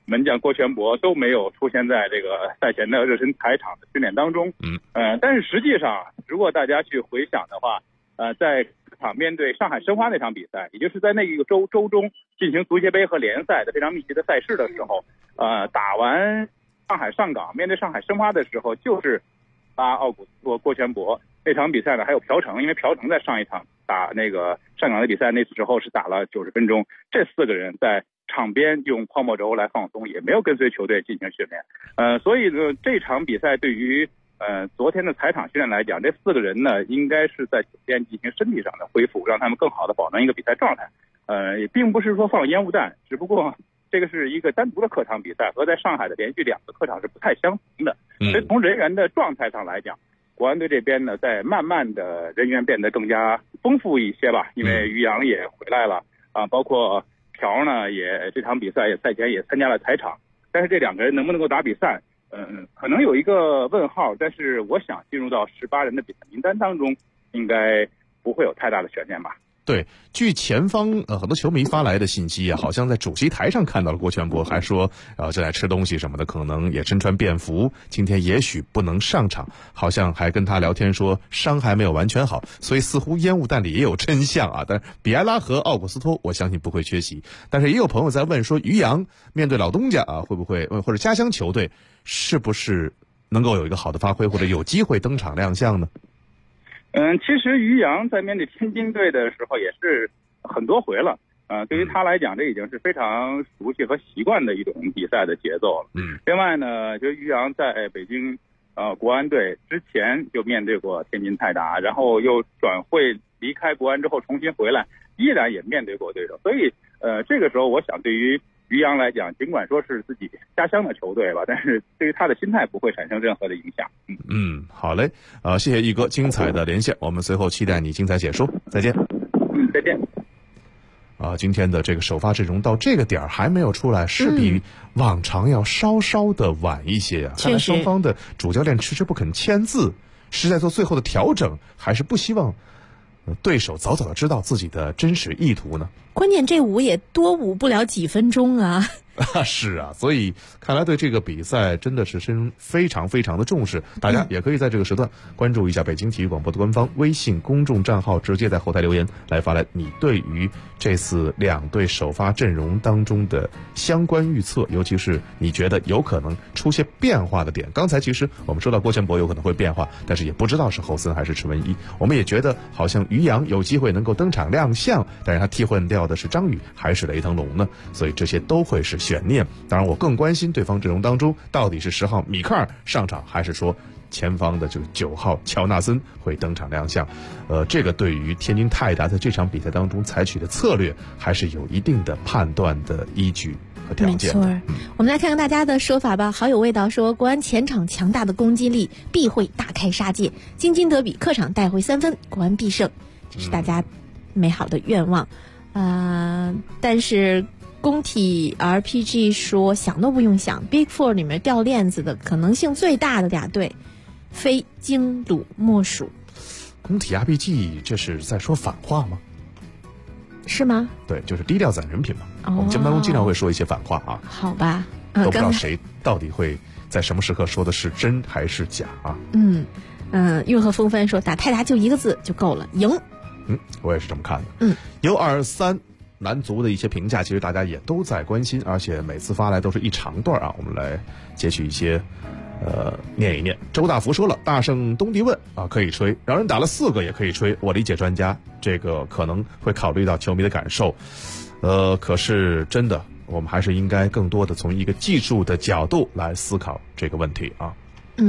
门将郭全博都没有出现在这个赛前的热身踩场的训练当中。但是实际上，如果大家去回想的话，在面对上海申花那场比赛，也就是在那一个周中进行足协杯和联赛的非常密集的赛事的时候，打完上海上港面对上海申花的时候，就是奥古斯托、郭全博那场比赛呢，还有朴成，因为朴成在上一场打那个上港的比赛那时候是打了90分钟，这4个人在场边用泡沫轴来放松，也没有跟随球队进行训练。所以呢，这场比赛对于昨天的踩场训练来讲，这4个人呢，应该是在酒店进行身体上的恢复，让他们更好的保证一个比赛状态。也并不是说放烟雾弹，只不过这个是一个单独的客场比赛，和在上海的连续2个客场是不太相同的。所以从人员的状态上来讲，国安队这边呢，在慢慢的人员变得更加丰富一些吧，因为于洋也回来了包括朴呢也这场比赛赛前也参加了踩场，但是这2个人能不能够打比赛？可能有一个问号，但是我想进入到18人的比赛名单当中，应该不会有太大的悬念吧。 对，据前方很多球迷发来的信息好像在主席台上看到了郭全博，还说正在吃东西什么的，可能也身穿便服，今天也许不能上场，好像还跟他聊天说伤还没有完全好，所以似乎烟雾弹里也有真相但比埃拉和奥古斯托我相信不会缺席，但是也有朋友在问说，于洋面对老东家会不会或者家乡球队是不是能够有一个好的发挥，或者有机会登场亮相呢？ 其实于洋在面对天津队的时候也是很多回了，对于他来讲，这已经是非常熟悉和习惯的一种比赛的节奏了。另外呢，就于洋在北京国安队之前就面对过天津泰达，然后又转会离开国安之后重新回来，依然也面对过对手，所以这个时候我想对于于洋来讲，尽管说是自己家乡的球队吧，但是对于他的心态不会产生任何的影响。 好嘞，谢谢一哥精彩的连线，我们随后期待你精彩解说，再见。 再见。 今天的这个首发阵容到这个点儿还没有出来，是比往常要稍稍的晚一些呀。看来双方的主教练迟迟不肯签字，是在做最后的调整，还是不希望对手早早的知道自己的真实意图呢？ 关键这舞也多舞不了几分钟啊。 是啊，所以看来对这个比赛真的是非常非常的重视。大家也可以在这个时段关注一下北京体育广播的官方微信公众账号，直接在后台留言来发来你对于这次2队首发阵容当中的相关预测，尤其是你觉得有可能出现变化的点。刚才其实我们说到郭全博有可能会变化，但是也不知道是侯森还是池文一。我们也觉得好像于洋有机会能够登场亮相，但是他替换掉的是张宇还是雷腾龙呢？所以这些都会是悬念。当然我更关心对方阵容当中到底是10号米克尔上场，还是说前方的这个9号乔纳森会登场亮相。这个对于天津泰达在这场比赛当中采取的策略还是有一定的判断的依据和条件。 没错，我们来看看大家的说法吧。好有味道说，国安前场强大的攻击力必会大开杀戒，京津德比客场带回3分，国安必胜，这是大家美好的愿望。但是工体 RPG 说想都不用想， Big Four 里面掉链子的可能性最大的2队非京鲁莫属。 工体 RPG 这是在说反话吗？ 是吗？ 对，就是低调攒人品嘛。我们节目当中经常会说一些反话啊。 好吧， 都不知道谁到底会在什么时刻说的是真还是假啊。 运河风帆说打泰达就1个字就够了，赢。 我也是这么看的。U23男足的一些评价，其实大家也都在关心，而且每次发来都是一长段啊。我们来截取一些，念一念。周大福说了，大胜东帝汶可以吹，让人打了4个也可以吹。我理解专家，这个可能会考虑到球迷的感受，可是真的，我们还是应该更多的从一个技术的角度来思考这个问题啊。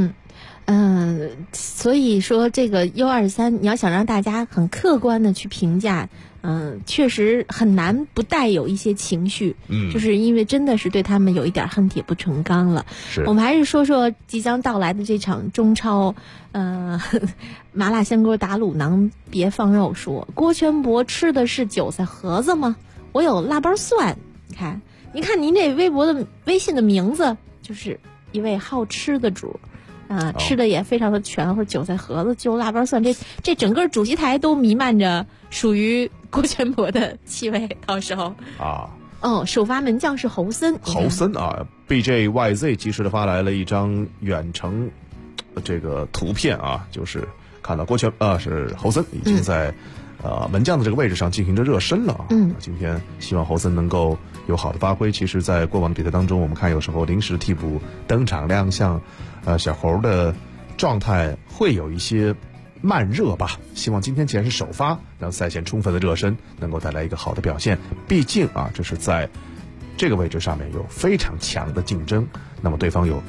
所以说这个 U23 你要想让大家很客观的去评价，确实很难不带有一些情绪，就是因为真的是对他们有一点恨铁不成钢了。我们还是说说即将到来的这场中超，麻辣香锅打卤囊别放肉说，郭全博吃的是韭菜盒子吗？我有腊八蒜。你看您这微信的名字就是一位好吃的主。吃的也非常的全，或者韭菜盒子、就腊八蒜，这整个主席台都弥漫着属于郭全博的气味。到时候首发门将是侯森。 侯森啊 ，BJYZ 及时的发来了一张远程这个图片啊，就是看到郭全是侯森已经在门将的这个位置上进行着热身了啊。今天希望侯森能够有好的发挥。其实，在过往的比赛当中，我们看有时候临时替补登场亮相，小侯的状态会有一些慢热吧。希望今天既然是首发，让赛前充分的热身，能够带来一个好的表现。毕竟啊，这是在这个位置上面有非常强的竞争，那么对方有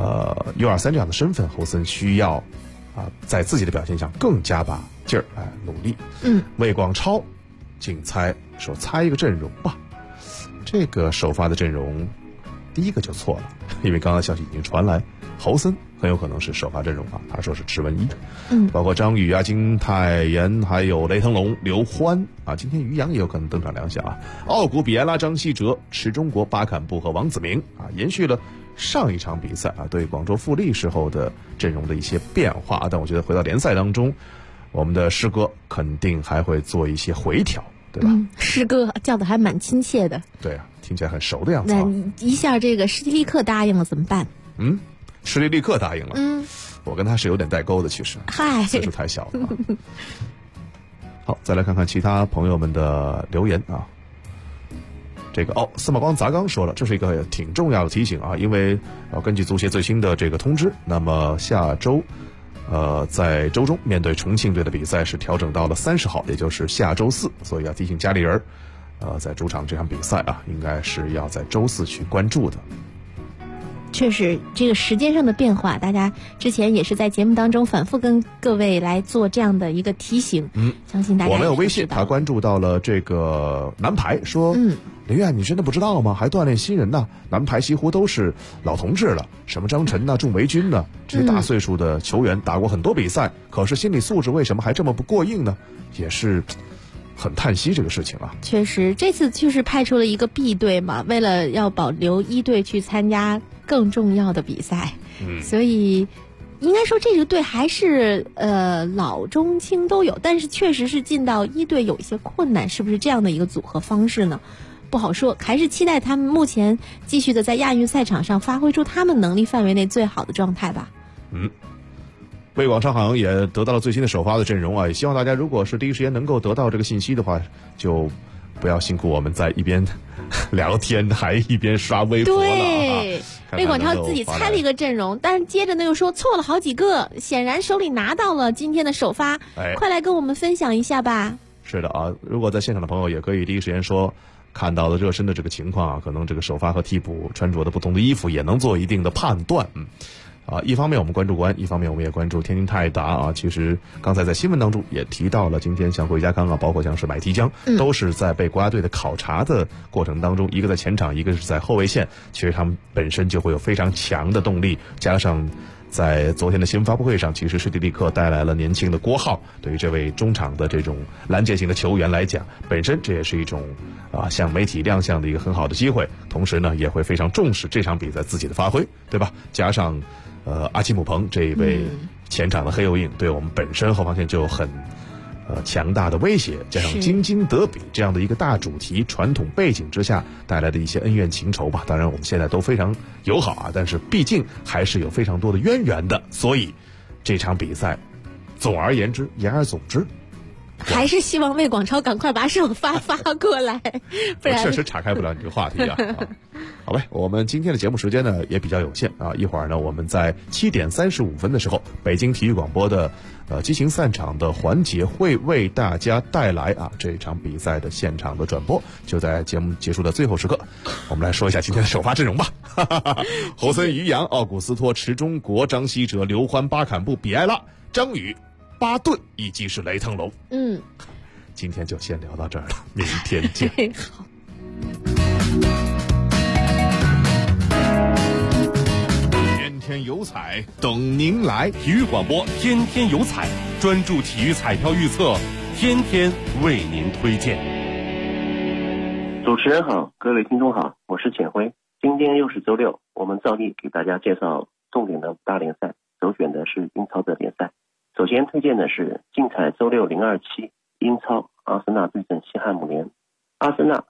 U23这样的身份，侯森需要在自己的表现上更加把劲儿努力。魏广超，请猜一个阵容吧。这个首发的阵容第一个就错了，因为刚刚消息已经传来，侯森很有可能是首发阵容啊。他说是池文一，包括张宇金泰妍，还有雷腾龙、刘欢啊。今天于洋也有可能登场亮相啊。奥古比埃拉、张稀哲、池中国、巴坎布和王子明啊，延续了上一场比赛对广州富力时候的阵容的一些变化但我觉得回到联赛当中，我们的师哥肯定还会做一些回调，对吧？ 师哥叫的还蛮亲切的。 对啊，听起来很熟的样子。 那一下这个施蒂利克答应了怎么办？ 施蒂利克答应了。我跟他是有点代沟的，其实岁数太小了。好，再来看看其他朋友们的留言啊。这个司马光砸缸说了，这是一个挺重要的提醒啊，因为根据足协最新的这个通知，那么下周在周中面对重庆队的比赛是调整到了30号，也就是下周4，所以要提醒家里人在主场这场比赛应该是要在周4去关注的。 确实，这个时间上的变化，大家之前也是在节目当中反复跟各位来做这样的一个提醒。相信大家我们有微信，他关注到了这个男排，说林苑，你真的不知道吗？还锻炼新人呢。男排几乎都是老同志了，什么张晨呐、仲维军呐，这些大岁数的球员打过很多比赛，可是心理素质为什么还这么不过硬呢？也是很叹息这个事情啊。 确实，这次就是派出了一个 B 队嘛，为了要保留一队去参加更重要的比赛，所以应该说这个队还是老中青都有，但是确实是进到一队有一些困难，是不是这样的一个组合方式呢？不好说，还是期待他们目前继续的在亚运赛场上发挥出他们能力范围内最好的状态吧。 魏广超好像也得到了最新的首发的阵容也希望大家如果是第一时间能够得到这个信息的话，就不要辛苦我们在一边聊天还一边刷微博了。 对，魏广超自己猜了一个阵容，但是接着呢又说错了好几个，显然手里拿到了今天的首发，快来跟我们分享一下吧。是的如果在现场的朋友也可以第一时间说看到了热身的这个情况可能这个首发和替补穿着的不同的衣服也能做一定的判断。一方面我们关注国安，一方面我们也关注天津泰达其实刚才在新闻当中也提到了，今天像回家康包括像是买提江都是在被国家队的考察的过程当中，一个在前场，一个是在后卫线，其实他们本身就会有非常强的动力，加上在昨天的新闻发布会上，其实施蒂利克带来了年轻的郭浩，对于这位中场的这种拦截型的球员来讲，本身这也是一种向媒体亮相的一个很好的机会，同时呢也会非常重视这场比赛自己的发挥，对吧？加上阿基姆彭这一位前场的黑右翼，对我们本身后防线就有很强大的威胁，加上京津德比这样的一个大主题传统背景之下带来的一些恩怨情仇吧。当然我们现在都非常友好但是毕竟还是有非常多的渊源的，所以这场比赛总而言之言而总之还是希望魏广超赶快把首发发过来，不然确实岔开不了你这个话题好呗，我们今天的节目时间呢也比较有限一会儿呢我们在7点35分的时候，北京体育广播的激情散场的环节会为大家带来这场比赛的现场的转播，就在节目结束的最后时刻，我们来说一下今天的首发阵容吧。侯森、于洋、奥古斯托、池中国、张稀哲、刘欢、巴坎布、比埃拉、张宇、巴顿以及是雷腾龙。今天就先聊到这儿了，明天见。 好。 天天有彩等您来，体育广播天天有彩，专注体育彩票预测，天天为您推荐。 主持人好，各位听众好，我是浅辉。今天又是周六，我们照例给大家介绍重点的5大联赛，首选的是英超的联赛。首先推荐的是竞彩周6 027英超，阿森纳对阵西汉姆联。阿森纳作为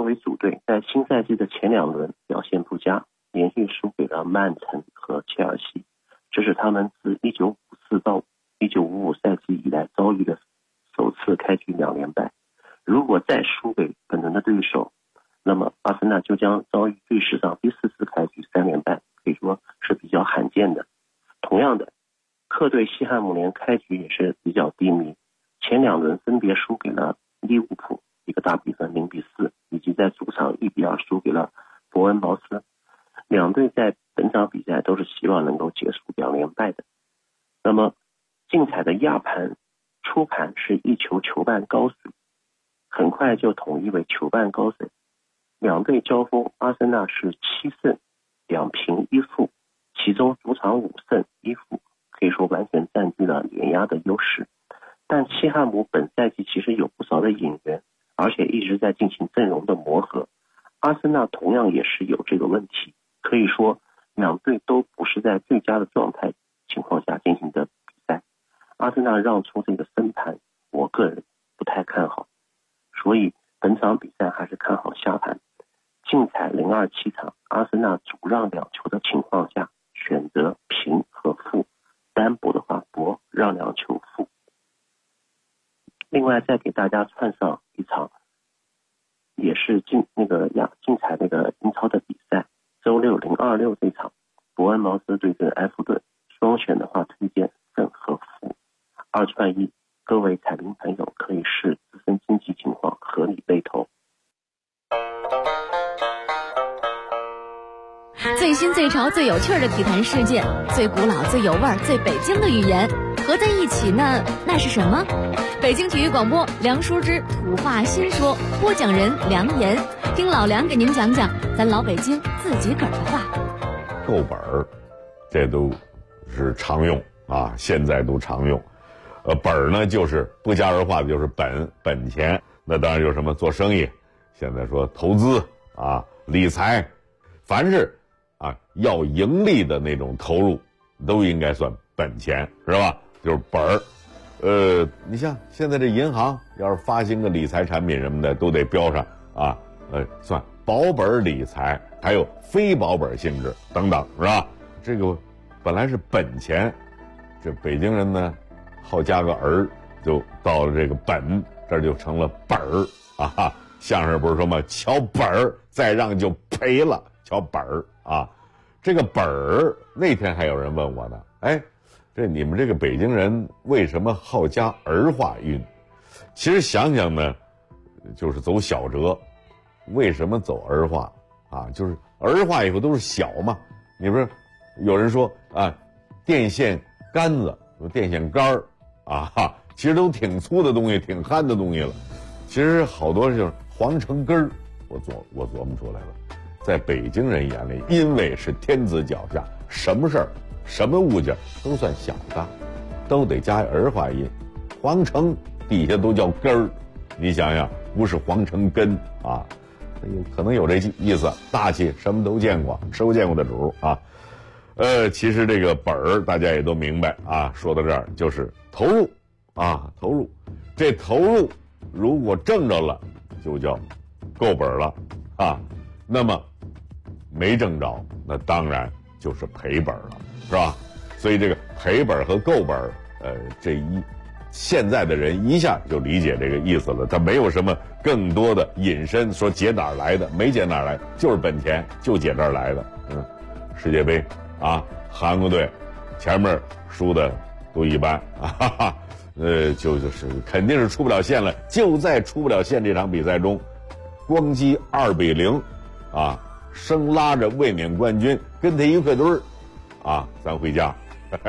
为主队在新赛季的前2轮表现不佳，连续输给了曼城和切尔西，这是他们自1954到1955赛季以来遭遇的首次开局2连败。如果再输给本轮的对手，那么阿森纳就将遭遇队史上第4次开局3连败，可以说是比较罕见的。同样的，客队西汉姆联开局也是比较低迷，前2轮分别输给了利物浦一个大比分0-4，以及在主场1-2输给了伯恩茅斯。两队在本场比赛都是希望能够结束2连败的。那么竞彩的亚盘初盘是一球球半高水，很快就统一为球半高水。两队交锋，阿森纳是7胜2平1负，其中主场5胜1负，可以说完全占据了碾压的优势。但西汉姆本赛季其实有不少的引援，而且一直在进行阵容的磨合。阿森纳同样也是有这个问题，可以说两队都不是在最佳的状态情况下进行的比赛。阿森纳让出这个分盘，我个人不太看好，所以本场比赛还是看好下盘。竞彩027场，阿森纳主让2球的情况下，选择平和负，单博的话博让2球负。另外再给大家串上一场也是竞彩那个英超的比赛，周六026这场伯恩茅斯对阵埃弗顿，双选的话推荐胜和负，2串1，各位彩民朋友可以视自身经济情况合理备投。 最新最潮最有趣的体坛事件，最古老最有味儿最北京的语言合在一起呢，那是什么？北京体育广播梁淑之土话新说，播讲人梁岩，听老梁给您讲讲咱老北京自己个儿的话。 够本儿，这都是常用啊，现在都常用。本儿呢就是不加儿化的，就是本钱。那当然就是什么做生意，现在说投资啊、理财，凡是啊要盈利的那种投入，都应该算本钱，是吧？就是本儿。你像现在这银行要是发行个理财产品什么的，都得标上啊，算保本理财，还有非保本性质等等，是吧？这个本来是本钱，这北京人呢好加个儿，就到了这个本，这就成了本儿啊。相声不是说嘛，瞧本儿再让就赔了，瞧本儿啊。这个本儿那天还有人问我呢，这你们这个北京人为什么好加儿化韵？其实想想呢，就是走小折。为什么走儿化啊？就是儿化以后都是小嘛。你不是有人说啊，电线杆子、电线杆儿啊，其实都挺粗的东西，挺憨的东西了。其实好多就是黄成根儿。我琢磨出来了，在北京人眼里，因为是天子脚下，什么事儿、什么物件都算小的，都得加儿化音。皇城底下都叫根儿，你想想，不是皇城根啊，可能有这意思。大气什么都见过，吃过见过的主啊。其实这个本儿大家也都明白啊。说到这儿就是投入啊，投入。这投入如果挣着了，就叫够本了啊。那么没挣着，那当然就是赔本了，是吧？所以这个赔本和够本，现在的人一下就理解这个意思了，他没有什么更多的引申，说解哪儿来的，没解哪儿来，就是本钱，就解这儿来的。世界杯啊，韩国队前面输的都一般啊，就是肯定是出不了线了。就在出不了线这场比赛中，光击2-0啊，生拉着卫冕冠军跟他一块堆儿啊，咱回家。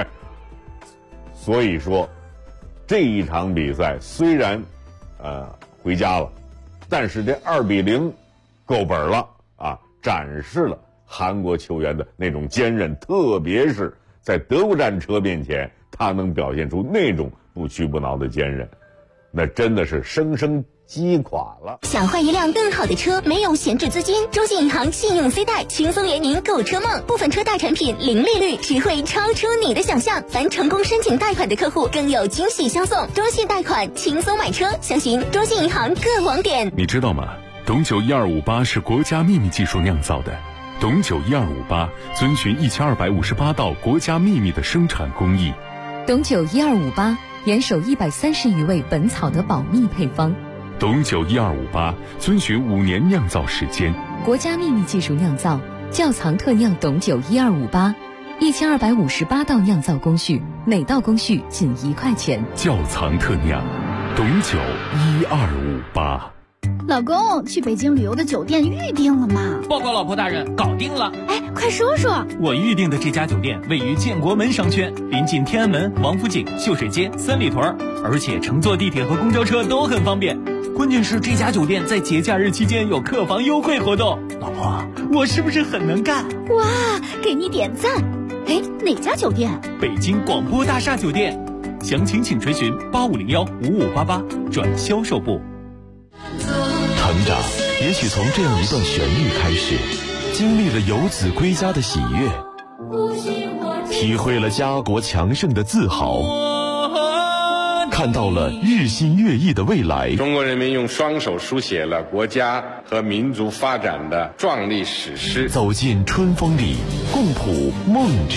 所以说这一场比赛虽然回家了，但是这2-0够本了啊，展示了韩国球员的那种坚韧，特别是在德国战车面前，他能表现出那种不屈不挠的坚韧，那真的是生生击垮了。 想换一辆更好的车，没有闲置资金，中信银行信用 C 贷轻松圆您购车梦，部分车贷产品零利率，只会超出你的想象。凡成功申请贷款的客户更有惊喜相送，中信贷款轻松买车，详询中信银行各网点。 你知道吗？ 董酒1258是国家秘密技术酿造的，董酒1258遵循1258道国家秘密的生产工艺。 董酒1258严守130余位本草的保密配方。 董酒1258遵循5年酿造时间， 国家秘密技术酿造，窖藏特酿董酒1258，1258道酿造工序，每道工序仅1块钱。 窖藏特酿，董酒1258。 老公，去北京旅游的酒店预定了吗？ 报告老婆大人，搞定了。 哎，快说说。 我预定的这家酒店位于建国门商圈，临近天安门、王府井、秀水街、三里屯，而且乘坐地铁和公交车都很方便。关键是这家酒店在节假日期间有客房优惠活动。老婆，我是不是很能干？ 哇，给你点赞。哎，哪家酒店？ 北京广播大厦酒店。详情请垂询8501-5588转销售部。 成长也许从这样一段旋律开始，经历了游子归家的喜悦，体会了家国强盛的自豪，看到了日新月异的未来。 中国人民用双手书写了国家和民族发展的壮丽史诗。 走进春风里，共谱梦之